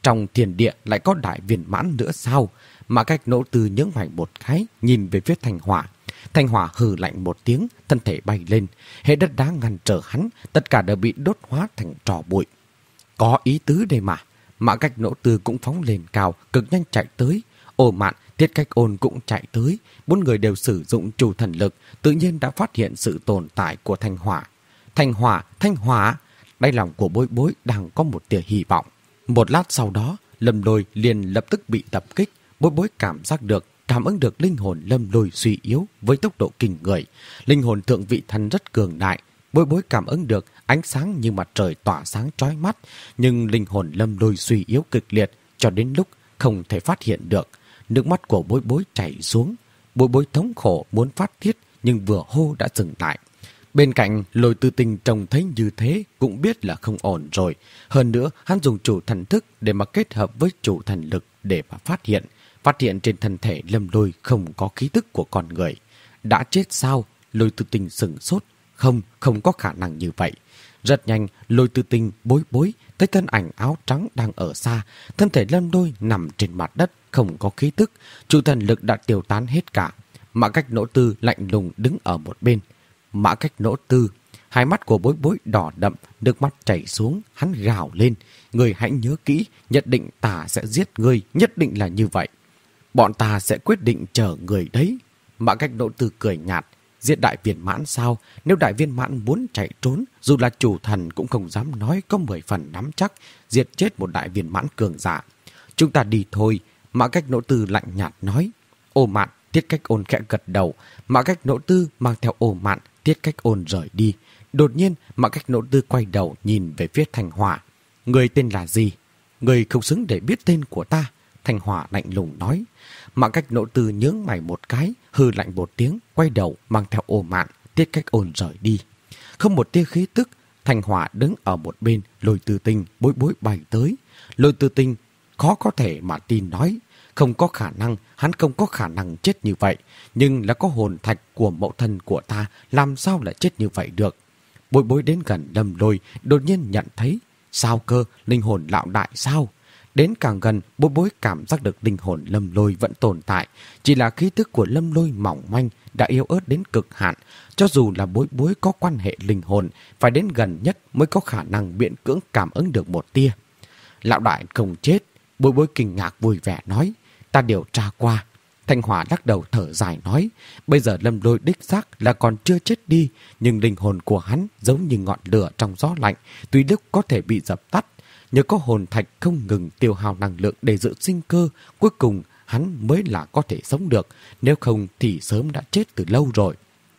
A: Trong thiên địa lại có đại viên mãn nữa sao? Mã Cách Nỗ Tư nhướng mày một cái, nhìn về phía Thanh Hỏa. Thanh Hỏa hừ lạnh một tiếng, thân thể bay lên. Hệ đất đá ngăn trở hắn, tất cả đều bị đốt hóa thành tro bụi. Có ý tứ đây mà. Mã Cách Nỗ Tư cũng phóng lên cao, cực nhanh chạy tới. Ô Mạn, Tiết Cách Ôn cũng chạy tới. Bốn người đều sử dụng chủ thần lực, tự nhiên đã phát hiện sự tồn tại của Thanh Hỏa. Thanh Hỏa, Thanh Hỏa! Đáy lòng của Bối Bối đang có một tia hy vọng. Một lát sau đó, Lâm Lôi liền lập tức bị tập kích. Bối Bối cảm giác được, cảm ứng được linh hồn Lâm Lôi suy yếu với tốc độ kinh người. Linh hồn thượng vị thần rất cường đại. Bối Bối cảm ứng được ánh sáng như mặt trời tỏa sáng chói mắt, nhưng linh hồn Lâm Lôi suy yếu kịch liệt cho đến lúc không thể phát hiện được. Nước mắt của Bối Bối chảy xuống. Bối Bối thống khổ muốn phát tiết nhưng vừa hô đã dừng lại. Bên cạnh, Lôi Tư Tinh trông thấy như thế cũng biết là không ổn rồi. Hơn nữa, hắn dùng chủ thần thức để mà kết hợp với chủ thần lực để mà phát hiện. Phát hiện trên thân thể Lâm Lôi không có khí tức của con người. Đã chết sao? Lôi Tư Tinh sửng sốt. Không, không có khả năng như vậy. Rất nhanh, Lôi Tư Tinh Bối Bối thấy thân ảnh áo trắng đang ở xa. Thân thể Lâm Lôi nằm trên mặt đất, không có khí tức. Chủ thần lực đã tiêu tán hết cả. Mã Cách Nỗ Tư lạnh lùng đứng ở một bên. Mã Cách Nỗ Tư, hai mắt của Bối Bối đỏ đậm, nước mắt chảy xuống, hắn gào lên. Người hãy nhớ kỹ, nhất định ta sẽ giết ngươi, nhất định là như vậy. Bọn ta sẽ quyết định chờ người đấy. Mã Cách Nỗ Tư cười nhạt. Giết đại viên mãn sao? Nếu đại viên mãn muốn chạy trốn, dù là chủ thần cũng không dám nói có mười phần nắm chắc giết chết một đại viên mãn cường giả. Chúng ta đi thôi. Mã Cách Nỗ Tư lạnh nhạt nói. Ô Mạn, Tiết Cách Ôn khẽ gật đầu. Mã Cách Nỗ Tư mang theo Ô Mạn, Tiết Cách Ôn rời đi. Đột nhiên, Mã Cách Nỗ Tư quay đầu nhìn về phía Thanh Hỏa. Người tên là gì? Người không xứng để biết tên của ta. Thanh Hỏa lạnh lùng nói. Mã Cách Nỗ Tư nhướng mày một cái, hư lạnh một tiếng, quay đầu mang theo Ô Mạn, Tiết Cách Ôn rời đi. Không một tia khí tức, Thanh Hỏa đứng ở một bên, Lôi Tư Tinh Bối Bối bay tới. Lôi Tư Tinh khó có thể mà tin nói, không có khả năng, hắn không có khả năng chết như vậy, nhưng là có hồn thạch của mẫu thân của ta, làm sao lại chết như vậy được. Bối Bối đến gần Lâm Lôi, đột nhiên nhận thấy, sao cơ, linh hồn lão đại sao? Đến càng gần, Bối Bối cảm giác được linh hồn Lâm Lôi vẫn tồn tại, chỉ là khí tức của Lâm Lôi mỏng manh, đã yếu ớt đến cực hạn. Cho dù là Bối Bối có quan hệ linh hồn, phải đến gần nhất mới có khả năng miễn cưỡng cảm ứng được một tia. Lão đại không chết. Bối Bối kinh ngạc vui vẻ nói. Ta điều tra qua. Thanh Hỏa lắc đầu thở dài nói. Bây giờ Lâm Lôi đích xác là còn chưa chết đi, nhưng linh hồn của hắn giống như ngọn lửa trong gió lạnh, tuy lúc có thể bị dập tắt. Nhờ có hồn thạch không ngừng tiêu hao năng lượng để giữ sinh cơ, cuối cùng hắn mới là có thể sống được, nếu không thì sớm đã chết từ lâu rồi.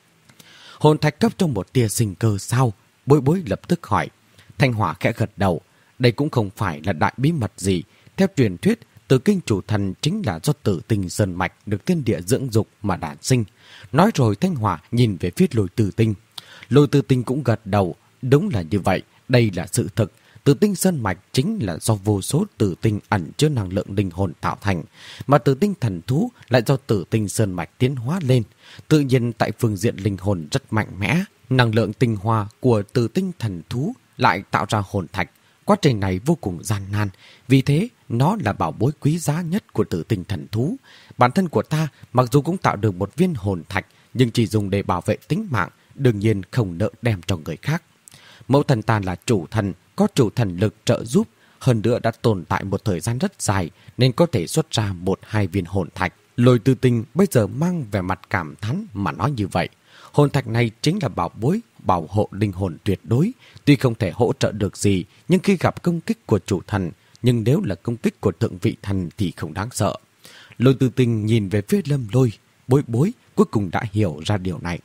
A: Hồn thạch cấp trong một tia sinh cơ sao? Bối Bối lập tức hỏi. Thanh Hỏa khẽ gật đầu. Đây cũng không phải là đại bí mật gì. Theo truyền thuyết, Tử Kinh Chủ Thần chính là do Tử Tinh Sơn Mạch được thiên địa dưỡng dục mà đản sinh. Nói rồi Thanh Hỏa nhìn về phía Lôi Tử Tinh. Lôi Tử Tinh cũng gật đầu. Đúng là như vậy, đây là sự thực. Tử Tinh Sơn Mạch chính là do vô số tử tinh ẩn chứa năng lượng linh hồn tạo thành, mà Tử Tinh Thần Thú lại do Tử Tinh Sơn Mạch tiến hóa lên. Tự nhiên tại phương diện linh hồn rất mạnh mẽ, năng lượng tinh hoa của Tử Tinh Thần Thú lại tạo ra hồn thạch. Quá trình này vô cùng gian nan, vì thế nó là bảo bối quý giá nhất của Tử Tinh Thần Thú. Bản thân của ta mặc dù cũng tạo được một viên hồn thạch, nhưng chỉ dùng để bảo vệ tính mạng, đương nhiên không nỡ đem cho người khác. Mẫu thần ta là chủ thần, có chủ thần lực trợ giúp, hơn nữa đã tồn tại một thời gian rất dài nên có thể xuất ra một hai viên hồn thạch. Lôi Tư Tinh bây giờ mang vẻ mặt cảm thán mà nói như vậy. Hồn thạch này chính là bảo bối, bảo hộ linh hồn tuyệt đối. Tuy không thể hỗ trợ được gì, nhưng khi gặp công kích của chủ thần, nhưng nếu là công kích của thượng vị thần thì không đáng sợ. Lôi Tư Tinh nhìn về phía Lâm Lôi, Bối Bối cuối cùng đã hiểu ra điều này.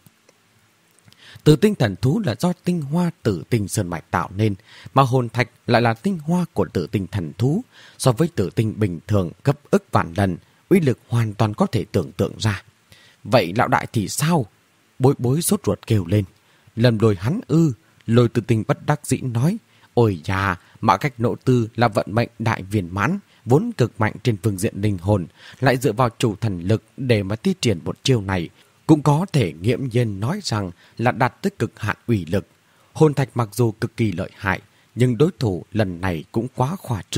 A: Tử Tinh Thần Thú là do tinh hoa Tử Tinh Sơn Mạch tạo nên, mà hồn thạch lại là tinh hoa của Tử Tinh Thần Thú. So với Tử Tinh bình thường gấp ức vạn lần, uy lực hoàn toàn có thể tưởng tượng ra. Vậy lão đại thì sao? Bối Bối sốt ruột kêu lên. Lâm Lôi hắn ư? Lôi Tử Tinh bất đắc dĩ nói. Ôi da, Mã Cách Nỗ Tư là vận mệnh đại viên mãn, vốn cực mạnh trên phương diện linh hồn, lại dựa vào chủ thần lực để mà thi triển một chiêu này, cũng có thể nghiễm nhiên nói rằng là đạt tới cực hạn ủy lực. Hồn thạch mặc dù cực kỳ lợi hại, nhưng đối thủ lần này cũng quá khoa trương.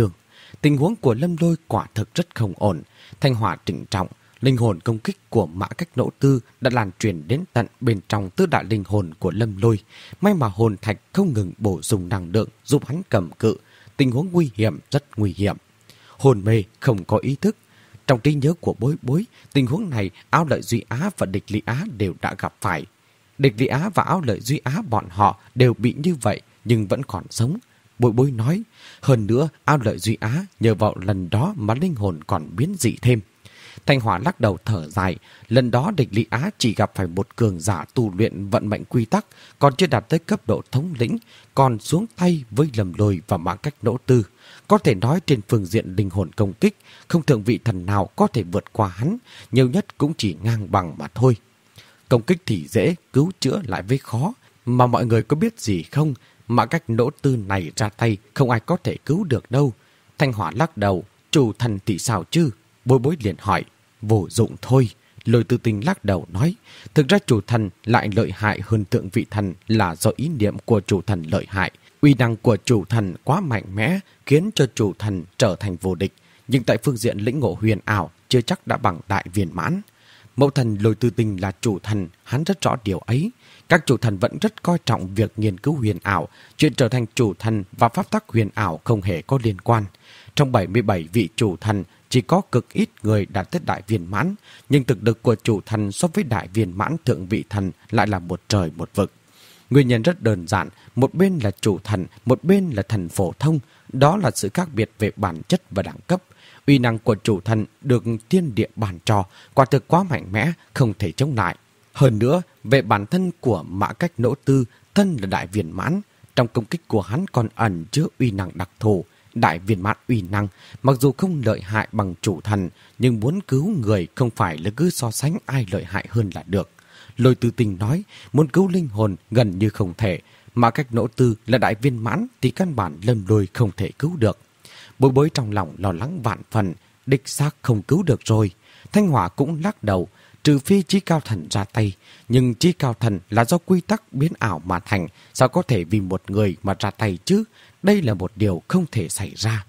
A: Tình huống của Lâm Lôi quả thực rất không ổn. Thanh Hỏa trịnh trọng, linh hồn công kích của Mã Cách Nỗ Tư đã lan truyền đến tận bên trong tứ đại linh hồn của Lâm Lôi. May mà hồn thạch không ngừng bổ sung năng lượng giúp hắn cầm cự. Tình huống nguy hiểm, rất nguy hiểm. Hồn mê không có ý thức. Trong trí nhớ của Bối Bối, tình huống này Áo Lợi Duy Á và Địch Lý Á đều đã gặp phải. Địch Lý Á và Áo Lợi Duy Á bọn họ đều bị như vậy nhưng vẫn còn sống. Bối Bối nói, hơn nữa Áo Lợi Duy Á nhờ vào lần đó mà linh hồn còn biến dị thêm. Thanh Hỏa lắc đầu thở dài, lần đó Địch Lý Á chỉ gặp phải một cường giả tu luyện vận mệnh quy tắc, còn chưa đạt tới cấp độ thống lĩnh, còn xuống tay với Lâm Lôi và Mã Cách Nỗ Tư. Có thể nói trên phương diện linh hồn công kích, không thượng vị thần nào có thể vượt qua hắn, nhiều nhất cũng chỉ ngang bằng mà thôi. Công kích thì dễ, cứu chữa lại với khó, mà mọi người có biết gì không? Mã Cách Nỗ Tư này ra tay không ai có thể cứu được đâu. Thanh Hỏa lắc đầu, chủ thần thì sao chứ? Bối Bối liền hỏi, vô dụng thôi. Lôi Tư Tinh lắc đầu nói, thực ra chủ thần lại lợi hại hơn thượng vị thần là do ý niệm của chủ thần lợi hại. Uy năng của chủ thần quá mạnh mẽ khiến cho chủ thần trở thành vô địch, nhưng tại phương diện lĩnh ngộ huyền ảo chưa chắc đã bằng đại viên mãn. Mẫu thần Lôi Tư Tinh là chủ thần, hắn rất rõ điều ấy. Các chủ thần vẫn rất coi trọng việc nghiên cứu huyền ảo, chuyện trở thành chủ thần và pháp tắc huyền ảo không hề có liên quan. Trong bảy mươi bảy vị chủ thần, chỉ có cực ít người đạt tới đại viên mãn, nhưng thực lực của chủ thần so với đại viên mãn thượng vị thần lại là một trời một vực. Nguyên nhân rất đơn giản, một bên là chủ thần, một bên là thần phổ thông, đó là sự khác biệt về bản chất và đẳng cấp. Uy năng của chủ thần được thiên địa bàn cho, quả thực quá mạnh mẽ, không thể chống lại. Hơn nữa, về bản thân của Mã Cách Nỗ Tư, thân là đại viên mãn, trong công kích của hắn còn ẩn chứa uy năng đặc thù. Đại viên mãn uy năng, mặc dù không lợi hại bằng chủ thần, nhưng muốn cứu người không phải là cứ so sánh ai lợi hại hơn là được. Lôi Tư Tinh nói, muốn cứu linh hồn gần như không thể, Mã Cách Nỗ Tư là đại viên mãn thì căn bản Lâm Lôi không thể cứu được. Bối Bối trong lòng lo lắng vạn phần, đích xác không cứu được rồi. Thanh Hỏa cũng lắc đầu, trừ phi Chí Cao Thần ra tay, nhưng Chí Cao Thần là do quy tắc biến ảo mà thành, sao có thể vì một người mà ra tay chứ? Đây là một điều không thể xảy ra.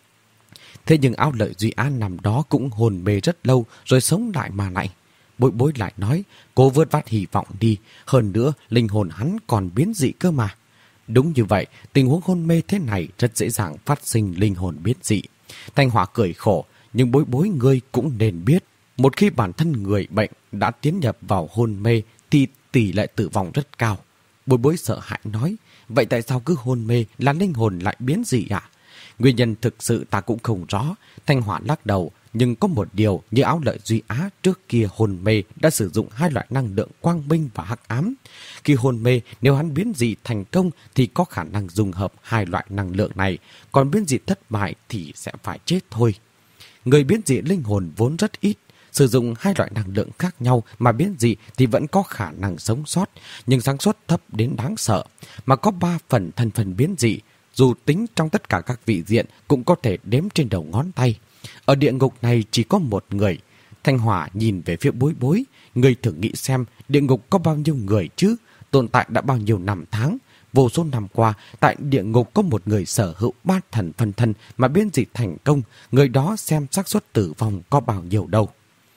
A: Thế nhưng Áo Lợi Duy Á năm đó cũng hồn mê rất lâu rồi sống lại mà lại. Bối Bối lại nói, cô vớt vát hy vọng đi, hơn nữa linh hồn hắn còn biến dị cơ mà. Đúng như vậy, tình huống hôn mê thế này rất dễ dàng phát sinh linh hồn biến dị. Thanh Hỏa cười khổ, nhưng Bối Bối ngươi cũng nên biết, một khi bản thân người bệnh đã tiến nhập vào hôn mê thì tỷ lệ tử vong rất cao. Bối Bối sợ hãi nói, vậy tại sao cứ hôn mê là linh hồn lại biến dị ạ? Nguyên nhân thực sự ta cũng không rõ. Thanh Hỏa lắc đầu, nhưng có một điều như Áo Lợi Duy Á trước kia hôn mê đã sử dụng hai loại năng lượng quang minh và hắc ám. Khi hôn mê, nếu hắn biến dị thành công thì có khả năng dung hợp hai loại năng lượng này, còn biến dị thất bại thì sẽ phải chết thôi. Người biến dị linh hồn vốn rất ít, sử dụng hai loại năng lượng khác nhau mà biến dị thì vẫn có khả năng sống sót, nhưng xác suất thấp đến đáng sợ. Mà có ba phần thân phần biến dị, dù tính trong tất cả các vị diện cũng có thể đếm trên đầu ngón tay. Ở địa ngục này chỉ có một người. Thanh Hỏa nhìn về phía Bối Bối, người thử nghĩ xem địa ngục có bao nhiêu người chứ, tồn tại đã bao nhiêu năm tháng. Vô số năm qua, tại địa ngục có một người sở hữu ba thần phân thân mà biến dị thành công, người đó xem xác suất tử vong có bao nhiêu đâu.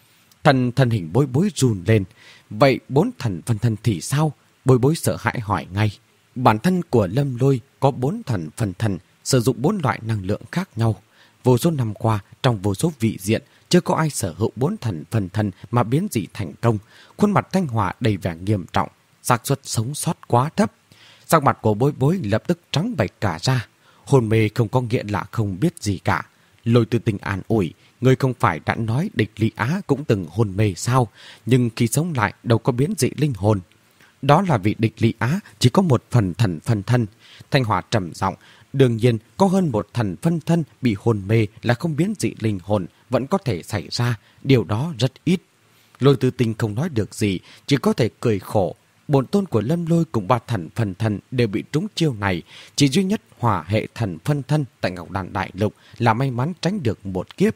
A: Thần thân hình Bối Bối run lên. Vậy bốn thần phân thân thì sao? Bối Bối sợ hãi hỏi ngay. Bản thân của Lâm Lôi có bốn thần phân thân, sử dụng bốn loại năng lượng khác nhau. Vô số năm qua, trong vô số vị diện, chưa có ai sở hữu bốn thần phân thân mà biến dị thành công. Khuôn mặt Thanh Hỏa đầy vẻ nghiêm trọng, xác suất sống sót quá thấp. Sắc mặt của Bối Bối lập tức trắng bệch cả ra. Hồn mê không có nghĩa là không biết gì cả. Lôi Tư Tinh an ủi, người không phải đã nói Địch Lý Á cũng từng hồn mê sao, nhưng khi sống lại đâu có biến dị linh hồn. Đó là vì Địch Lý Á chỉ có một phần thần phân thân. Thanh Hỏa trầm giọng, đương nhiên có hơn một thần phân thân bị hồn mê là không biến dị linh hồn vẫn có thể xảy ra, điều đó rất ít. Lôi Tư Tinh không nói được gì, chỉ có thể cười khổ. Bổn tôn của Lâm Lôi cùng ba thần phân thân đều bị trúng chiêu này, chỉ duy nhất hỏa hệ thần phân thân tại Ngọc Đàn Đại Lục là may mắn tránh được một kiếp.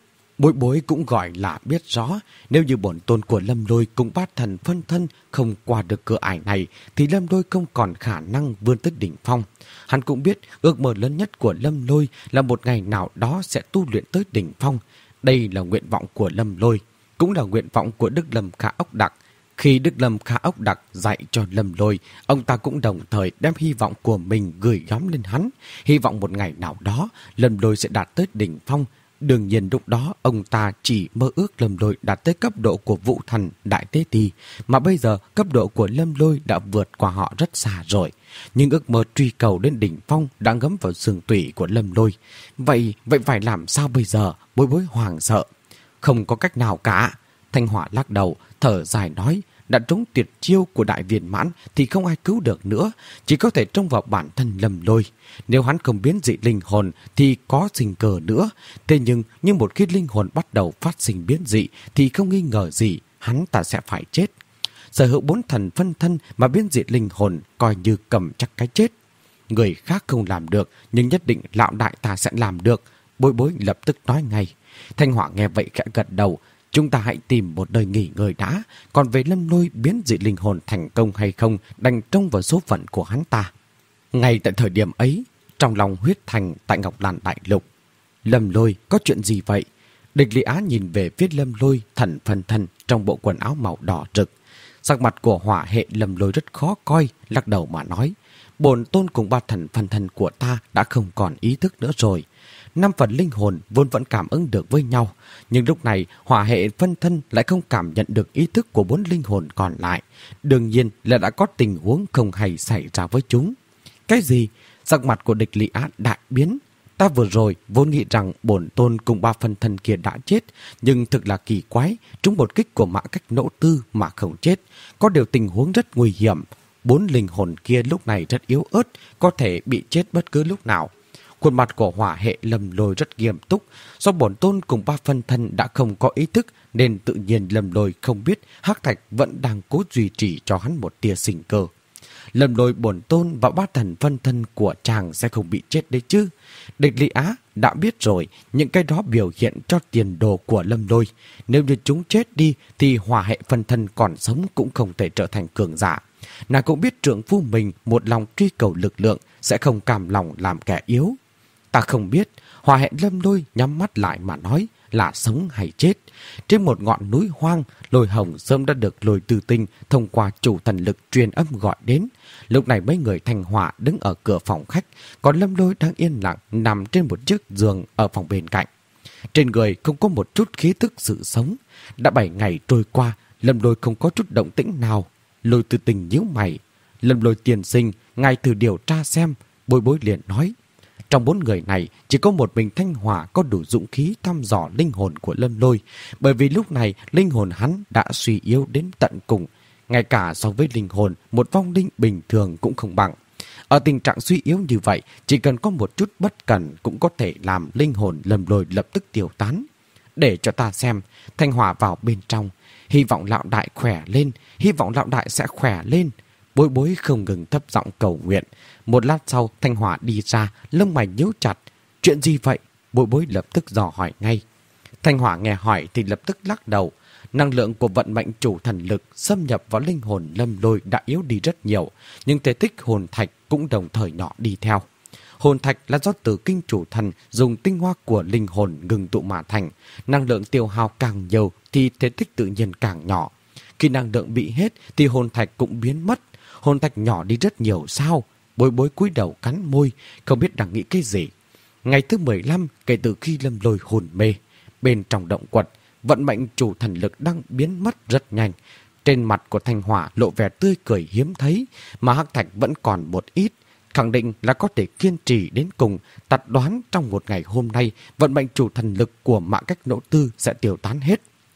A: Bối bối cũng gọi là biết rõ, nếu như bổn tôn của Lâm Lôi cùng bát thần phân thân không qua được cửa ải này, thì Lâm Lôi không còn khả năng vươn tới đỉnh phong. Hắn cũng biết ước mơ lớn nhất của Lâm Lôi là một ngày nào đó sẽ tu luyện tới đỉnh phong. Đây là nguyện vọng của Lâm Lôi, cũng là nguyện vọng của Đức Lâm Khả Ốc Đặc. Khi Đức Lâm Khả Ốc Đặc dạy cho Lâm Lôi, ông ta cũng đồng thời đem hy vọng của mình gửi gắm lên hắn. Hy vọng một ngày nào đó, Lâm Lôi sẽ đạt tới đỉnh phong. Đương nhiên lúc đó ông ta chỉ mơ ước Lâm Lôi đạt tới cấp độ của Vũ Thần Đại Tế Ti, mà bây giờ cấp độ của Lâm Lôi đã vượt qua họ rất xa rồi. Nhưng ước mơ truy cầu đến đỉnh phong đã ngấm vào xương tủy của Lâm Lôi. Vậy, vậy phải làm sao bây giờ? Bối bối hoảng sợ. Không có cách nào cả. Thanh Hỏa lắc đầu, thở dài nói, đã trúng tuyệt chiêu của đại viên mãn thì không ai cứu được nữa, chỉ có thể trông vào bản thân Lâm Lôi. Nếu hắn không biến dị linh hồn thì có sinh cơ nữa. Thế nhưng, nhưng một khi linh hồn bắt đầu phát sinh biến dị thì không nghi ngờ gì hắn ta sẽ phải chết. Sở hữu bốn thần phân thân mà biến dị linh hồn coi như cầm chắc cái chết. Người khác không làm được, nhưng nhất định lão đại ta sẽ làm được. Bối bối lập tức nói ngay. Thanh Hỏa nghe vậy khẽ gật đầu. Chúng ta hãy tìm một nơi nghỉ ngơi đã. Còn về Lâm Lôi biến dị linh hồn thành công hay không đành trông vào số phận của hắn ta. Ngay tại thời điểm ấy, trong lòng huyết thành tại Ngọc Lan Đại Lục, Lâm Lôi có chuyện gì vậy? Địch Lý Á nhìn về phía Lâm Lôi thần phân thân trong bộ quần áo màu đỏ rực. Sắc mặt của hỏa hệ Lâm Lôi rất khó coi, lắc đầu mà nói. Bổn tôn cùng ba thần phân thân của ta đã không còn ý thức nữa rồi. Năm phần linh hồn vốn vẫn cảm ứng được với nhau, nhưng lúc này hỏa hệ phân thân lại không cảm nhận được ý thức của bốn linh hồn còn lại. Đương nhiên là đã có tình huống không hay xảy ra với chúng. Cái gì? Sắc mặt của Địch Lý Á đại biến. Ta vừa rồi vốn nghĩ rằng bổn tôn cùng ba phân thân kia đã chết, nhưng thực là kỳ quái, trúng một kích của Mã Cách Nỗ Tư mà không chết. Có điều tình huống rất nguy hiểm. Bốn linh hồn kia lúc này rất yếu ớt, có thể bị chết bất cứ lúc nào. Khuôn mặt của hỏa hệ Lâm Lôi rất nghiêm túc. Do bổn tôn cùng ba phân thân đã không có ý thức, nên tự nhiên Lâm Lôi không biết Hắc Thạch vẫn đang cố duy trì cho hắn một tia sinh cơ. Lâm Lôi bổn tôn và ba thần phân thân của chàng sẽ không bị chết đấy chứ. Địch Lý Á đã biết rồi, những cái đó biểu hiện cho tiền đồ của Lâm Lôi. Nếu như chúng chết đi thì hỏa hệ phân thân còn sống cũng không thể trở thành cường giả. Nàng cũng biết trượng phu mình một lòng truy cầu lực lượng, sẽ không cam lòng làm kẻ yếu. Ta không biết. Hỏa hệ Lâm Lôi nhắm mắt lại mà nói, là sống hay chết. Trên một ngọn núi hoang, Lôi Hồng sớm đã được Lôi Tư Tinh thông qua chủ thần lực truyền âm gọi đến. Lúc này mấy người Thanh Hỏa đứng ở cửa phòng khách, còn Lâm Lôi đang yên lặng nằm trên một chiếc giường ở phòng bên cạnh. Trên người không có một chút khí tức sự sống. Đã bảy ngày trôi qua, Lâm Lôi không có chút động tĩnh nào. Lôi Tư Tinh nhíu mày. Lâm Lôi tiền sinh, ngài thử điều tra xem. Bối bối liền nói. Trong bốn người này, chỉ có một mình Thanh Hỏa có đủ dũng khí thăm dò linh hồn của Lâm Lôi, bởi vì lúc này linh hồn hắn đã suy yếu đến tận cùng. Ngay cả so với linh hồn, một vong linh bình thường cũng không bằng. Ở tình trạng suy yếu như vậy, chỉ cần có một chút bất cẩn cũng có thể làm linh hồn Lâm Lôi lập tức tiêu tán. Để cho ta xem. Thanh Hỏa vào bên trong. Hy vọng lão đại khỏe lên, hy vọng lão đại sẽ khỏe lên. Bối bối không ngừng thấp giọng cầu nguyện. Một lát sau, Thanh Hỏa đi ra, lông mày nhíu chặt. Chuyện gì vậy? Bối bối lập tức dò hỏi ngay. Thanh Hỏa nghe hỏi thì lập tức lắc đầu. Năng lượng của vận mệnh chủ thần lực xâm nhập vào linh hồn Lâm Lôi đã yếu đi rất nhiều, nhưng thể tích hồn thạch cũng đồng thời nhỏ đi theo. Hồn thạch là do tử kinh chủ thần dùng tinh hoa của linh hồn ngừng tụ mà thành. Năng lượng tiêu hao càng nhiều thì thể tích tự nhiên càng nhỏ. Khi năng lượng bị hết thì hồn thạch cũng biến mất. Hồn thạch nhỏ đi rất nhiều sao? Bối bối cúi đầu cắn môi, không biết đang nghĩ cái gì. Ngày thứ mười lăm kể từ khi Lâm Lôi hồn mê, bên trong động quật, vận mệnh chủ thần lực đang biến mất rất nhanh. Trên mặt của Thanh Hỏa lộ vẻ tươi cười hiếm thấy, mà Hắc Thạch vẫn còn một ít. Khẳng định là có thể kiên trì đến cùng, tặt đoán trong một ngày hôm nay, vận mệnh chủ thần lực của Mã Cách Nỗ Tư sẽ tiêu tán hết.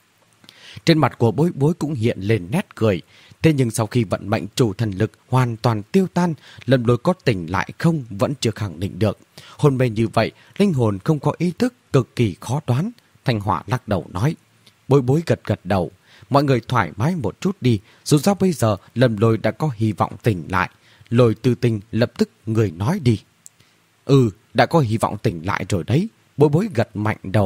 A: Trên mặt của bối bối cũng hiện lên nét cười. Thế nhưng sau khi vận mệnh chủ thần lực hoàn toàn tiêu tan, Lâm Lôi có tỉnh lại không vẫn chưa khẳng định được. Hồn mê như vậy, linh hồn không có ý thức, cực kỳ khó đoán. Thanh Hỏa lắc đầu nói. Bối bối gật gật đầu. Mọi người thoải mái một chút đi, dù sao bây giờ Lâm Lôi đã có hy vọng tỉnh lại. Lôi Tư Tinh lập tức người nói đi. Ừ, đã có hy vọng tỉnh lại rồi đấy. Bối bối gật mạnh đầu.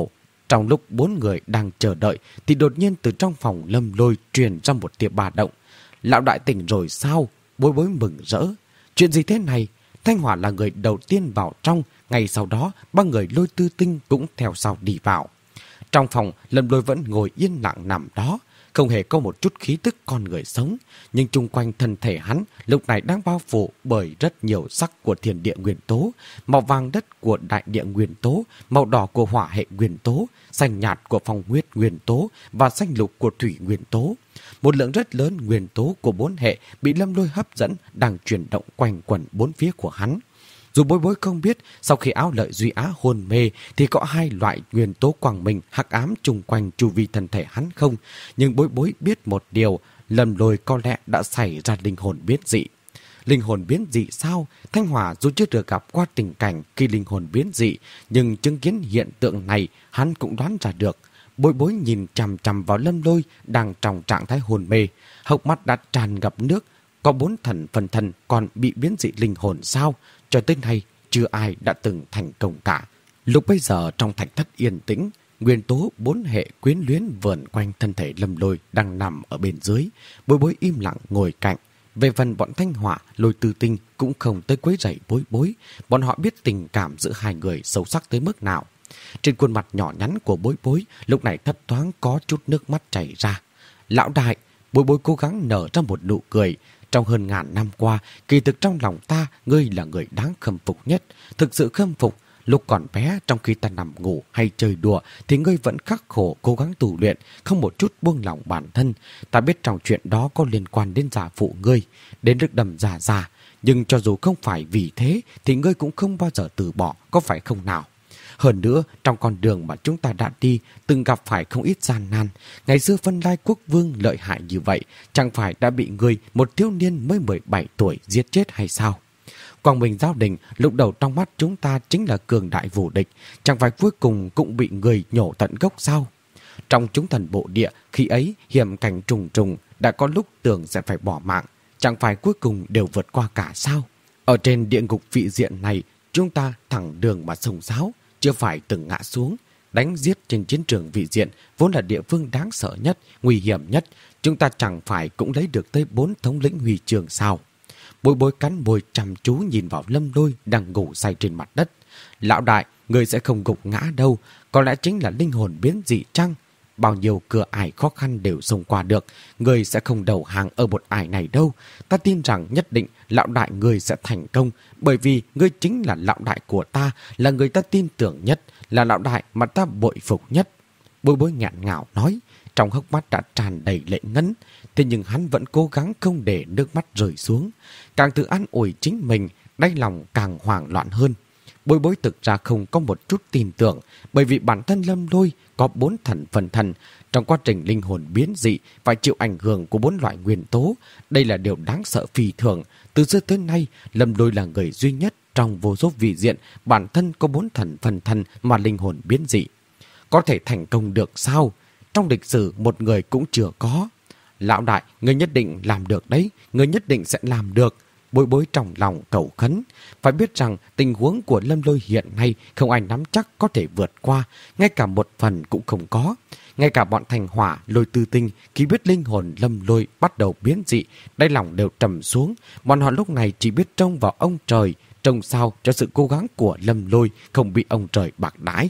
A: Trong lúc bốn người đang chờ đợi thì đột nhiên từ trong phòng Lâm Lôi truyền ra một tiếng bà động. Lão đại tỉnh rồi sao? Bối Bối mừng rỡ. Chuyện gì thế này? Thanh Hỏa là người đầu tiên vào trong, ngay sau đó ba người Lôi Tư Tinh cũng theo sau đi vào. Trong phòng, Lâm Lôi vẫn ngồi yên lặng nằm đó, không hề có một chút khí tức con người sống, nhưng chung quanh thân thể hắn lúc này đang bao phủ bởi rất nhiều sắc của thiên địa nguyên tố, màu vàng đất của đại địa nguyên tố, màu đỏ của hỏa hệ nguyên tố, xanh nhạt của phong huyết nguyên tố và xanh lục của thủy nguyên tố. Một lượng rất lớn nguyên tố của bốn hệ bị Lâm Lôi hấp dẫn đang chuyển động quanh quẩn bốn phía của hắn. Dù Bối Bối không biết, sau khi Áo Lợi Duy Á hôn mê thì có hai loại nguyên tố quang minh hắc ám chung quanh chu vi thân thể hắn không, nhưng Bối Bối biết một điều, Lâm Lôi có lẽ đã xảy ra linh hồn biến dị. Linh hồn biến dị sao? Thanh Hỏa dù chưa được gặp qua tình cảnh khi linh hồn biến dị, nhưng chứng kiến hiện tượng này hắn cũng đoán ra được. Bối Bối nhìn chằm chằm vào Lâm Lôi đang trong trạng thái hồn mê, hốc mắt đã tràn ngập nước. Có bốn thần phần thần còn bị biến dị linh hồn sao? Cho tới nay chưa ai đã từng thành công cả. Lúc bây giờ trong thạch thất yên tĩnh, nguyên tố bốn hệ quyến luyến vờn quanh thân thể Lâm Lôi đang nằm ở bên dưới. Bối Bối im lặng ngồi cạnh. Về phần bọn Thanh Hỏa, Lôi Tư Tinh cũng không tới quấy rầy Bối Bối. Bọn họ biết tình cảm giữa hai người sâu sắc tới mức nào. Trên khuôn mặt nhỏ nhắn của Bối Bối lúc này thấp thoáng có chút nước mắt chảy ra. Lão đại, Bối Bối cố gắng nở ra một nụ cười. Trong hơn ngàn năm qua, kỳ thực trong lòng ta, ngươi là người đáng khâm phục nhất. Thực sự khâm phục, lúc còn bé trong khi ta nằm ngủ hay chơi đùa thì ngươi vẫn khắc khổ cố gắng tu luyện, không một chút buông lỏng bản thân. Ta biết trong chuyện đó có liên quan đến giả phụ ngươi, đến nước đầm giả giả. Nhưng cho dù không phải vì thế thì ngươi cũng không bao giờ từ bỏ, có phải không nào? Hơn nữa, trong con đường mà chúng ta đã đi, từng gặp phải không ít gian nan. Ngày xưa Vân Lai Quốc Vương lợi hại như vậy, chẳng phải đã bị người, một thiếu niên mới mười bảy tuổi giết chết hay sao? Quang Minh Giao Đình lúc đầu trong mắt chúng ta chính là cường đại vô địch, chẳng phải cuối cùng cũng bị người nhổ tận gốc sao? Trong chúng thần bộ địa, khi ấy hiểm cảnh trùng trùng, đã có lúc tưởng sẽ phải bỏ mạng, chẳng phải cuối cùng đều vượt qua cả sao? Ở trên địa ngục vị diện này, chúng ta thẳng đường mà sông sáo, chưa phải từng ngã xuống. Đánh giết trên chiến trường vị diện vốn là địa phương đáng sợ nhất, nguy hiểm nhất, chúng ta chẳng phải cũng lấy được tới bốn thống lĩnh huy chương sao? Bối Bối cắn môi chăm chú nhìn vào Lâm Lôi đang ngủ say trên mặt đất. Lão đại, người sẽ không gục ngã đâu, có lẽ chính là linh hồn biến dị chăng? Bao nhiêu cửa ải khó khăn đều xông qua được, người sẽ không đầu hàng ở một ải này đâu. Ta tin rằng nhất định lão đại người sẽ thành công, bởi vì ngươi chính là lão đại của ta, là người ta tin tưởng nhất, là lão đại mà ta bội phục nhất. Bối Bối nghẹn ngào nói, trong hốc mắt đã tràn đầy lệ ngấn. Thế nhưng hắn vẫn cố gắng không để nước mắt rơi xuống. Càng tự an ủi chính mình, đáy lòng càng hoảng loạn hơn. Bối Bối thực ra không có một chút tin tưởng, bởi vì bản thân Lâm Lôi có bốn thần phần thần. Trong quá trình linh hồn biến dị phải chịu ảnh hưởng của bốn loại nguyên tố. Đây là điều đáng sợ phi thường. Từ xưa tới nay, Lâm Lôi là người duy nhất trong vô số vị diện bản thân có bốn thần phần thần mà linh hồn biến dị. Có thể thành công được sao? Trong lịch sử một người cũng chưa có. Lão đại, người nhất định làm được đấy, người nhất định sẽ làm được. Bối Bối trong lòng cầu khấn. Phải biết rằng tình huống của Lâm Lôi hiện nay không ai nắm chắc có thể vượt qua, ngay cả một phần cũng không có. Ngay cả bọn Thanh Hỏa, Lôi Tư Tinh khi biết linh hồn Lâm Lôi bắt đầu biến dị, đáy lòng đều trầm xuống. Bọn họ lúc này chỉ biết trông vào ông trời, trông sao cho sự cố gắng của Lâm Lôi không bị ông trời bạc đãi.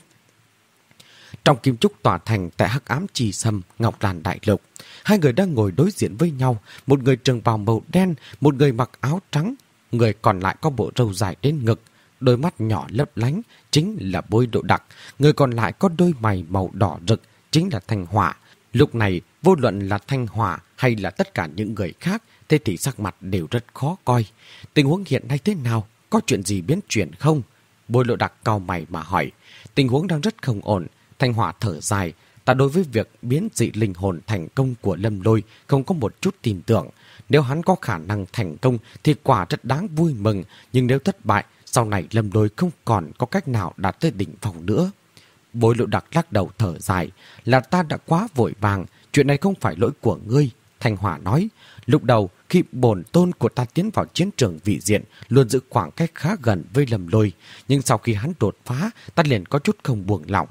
A: Trong kim trúc tòa thành tại Hắc Ám Trì Sâm, Ngọc Lan Đại Lục, hai người đang ngồi đối diện với nhau, một người trường bào màu đen, một người mặc áo trắng, người còn lại có bộ râu dài đến ngực, đôi mắt nhỏ lấp lánh, chính là Bối Độ Đặc, người còn lại có đôi mày màu đỏ rực, chính là Thanh Hỏa. Lúc này, vô luận là Thanh Hỏa hay là tất cả những người khác, thế thì sắc mặt đều rất khó coi. Tình huống hiện nay thế nào? Có chuyện gì biến chuyển không? Bối Độ Đặc cau mày mà hỏi. Tình huống đang rất không ổn. Thanh Hỏa thở dài. Ta đối với việc biến dị linh hồn thành công của Lâm Lôi không có một chút tin tưởng. Nếu hắn có khả năng thành công thì quả rất đáng vui mừng. Nhưng nếu thất bại, sau này Lâm Lôi không còn có cách nào đạt tới đỉnh phong nữa. Bối Lộ Đặc lắc đầu thở dài. Là ta đã quá vội vàng. Chuyện này không phải lỗi của ngươi. Thanh Hỏa nói. Lúc đầu khi bổn tôn của ta tiến vào chiến trường vị diện luôn giữ khoảng cách khá gần với Lâm Lôi. Nhưng sau khi hắn đột phá, ta liền có chút không buông lỏng.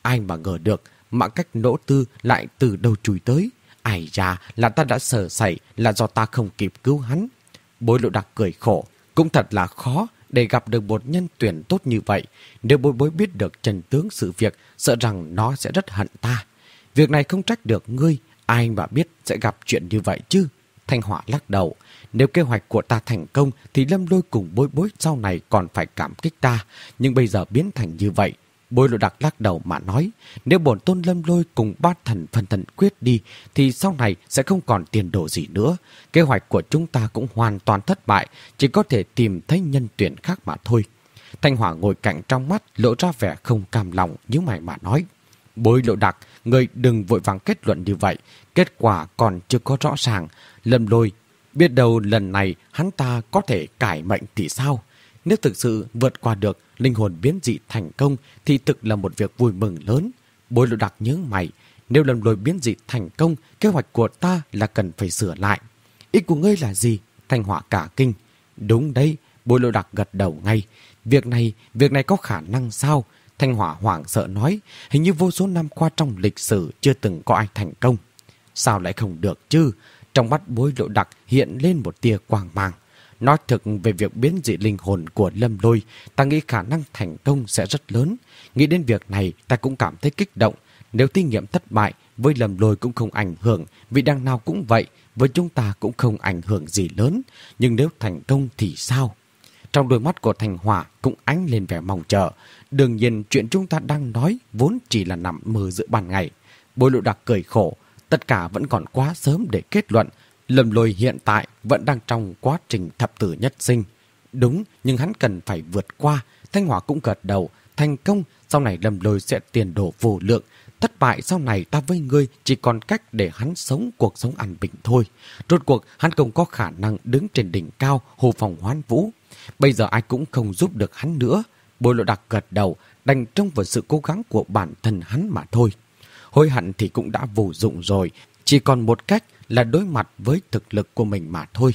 A: ai mà ngờ được Mã Cách Nỗ Tư lại từ đâu chui tới. Ai da, là ta đã sờ sẩy, là do ta không kịp cứu hắn. Bối Lộ Đặc cười khổ. Cũng thật là khó để gặp được một nhân tuyển tốt như vậy. Nếu bối bối biết được chân tướng sự việc, sợ rằng nó sẽ rất hận ta. Việc này không trách được ngươi, ai mà biết sẽ gặp chuyện như vậy chứ. Thanh Hỏa lắc đầu. Nếu kế hoạch của ta thành công thì Lâm Lôi cùng bối bối sau này còn phải cảm kích ta. Nhưng bây giờ biến thành như vậy. Bối Lộ Đặc lắc đầu mà nói, nếu bổn tôn Lâm Lôi cùng bát thần phân thần quyết đi thì sau này sẽ không còn tiền đồ gì nữa. Kế hoạch của chúng ta cũng hoàn toàn thất bại, chỉ có thể tìm thấy nhân tuyển khác mà thôi. Thanh Hỏa ngồi cạnh trong mắt lộ ra vẻ không cam lòng, nhíu mày mà nói. Bối Lộ Đặc, người đừng vội vàng kết luận như vậy, kết quả còn chưa có rõ ràng. Lâm Lôi, biết đâu lần này hắn ta có thể cải mệnh thì sao? Nếu thực sự vượt qua được linh hồn biến dị thành công thì thực là một việc vui mừng lớn. Bối Lộ Đặc nhớ mày, nếu Lâm Lôi biến dị thành công, kế hoạch của ta là cần phải sửa lại. Ý của ngươi là gì? Thanh Hỏa cả kinh. Đúng đấy, Bối Lộ Đặc gật đầu ngay. Việc này, việc này có khả năng sao? Thanh Hỏa hoảng sợ nói, hình như vô số năm qua trong lịch sử chưa từng có ai thành công. Sao lại không được chứ? Trong mắt Bối Lộ Đặc hiện lên một tia quang mang. Nói thực về việc biến dị linh hồn của Lâm Lôi, ta nghĩ khả năng thành công sẽ rất lớn. Nghĩ đến việc này, ta cũng cảm thấy kích động. Nếu thí nghiệm thất bại, với Lâm Lôi cũng không ảnh hưởng, vì đằng nào cũng vậy, với chúng ta cũng không ảnh hưởng gì lớn. Nhưng nếu thành công thì sao? Trong đôi mắt của Thanh Hỏa cũng ánh lên vẻ mong chờ. Đương nhiên chuyện chúng ta đang nói vốn chỉ là nằm mơ giữa ban ngày. Bối Lộ Đặc cười khổ, tất cả vẫn còn quá sớm để kết luận. Lâm Lôi hiện tại vẫn đang trong quá trình thập tử nhất sinh. Đúng, nhưng hắn cần phải vượt qua. Thanh Hỏa cũng gật đầu. Thành công, sau này Lâm Lôi sẽ tiền đồ vô lượng. Thất bại sau này ta với ngươi chỉ còn cách để hắn sống cuộc sống an bình thôi. Rốt cuộc hắn không có khả năng đứng trên đỉnh cao hồ phòng hoán vũ. Bây giờ ai cũng không giúp được hắn nữa. Bối Lộ Đặc gật đầu, đành trông vào sự cố gắng của bản thân hắn mà thôi. Hối hận thì cũng đã vô dụng rồi. Chỉ còn một cách là đối mặt với thực lực của mình mà thôi.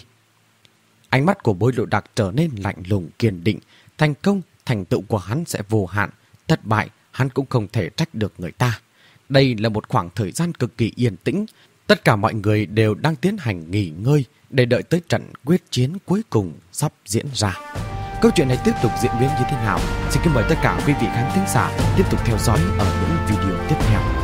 A: Ánh mắt của Bối Lộ Đặc trở nên lạnh lùng kiên định. Thành công, thành tựu của hắn sẽ vô hạn. Thất bại, hắn cũng không thể trách được người ta. Đây là một khoảng thời gian cực kỳ yên tĩnh. Tất cả mọi người đều đang tiến hành nghỉ ngơi để đợi tới trận quyết chiến cuối cùng sắp diễn ra. Câu chuyện này tiếp tục diễn biến như thế nào? Xin kính mời tất cả quý vị khán thính giả tiếp tục theo dõi ở những video tiếp theo.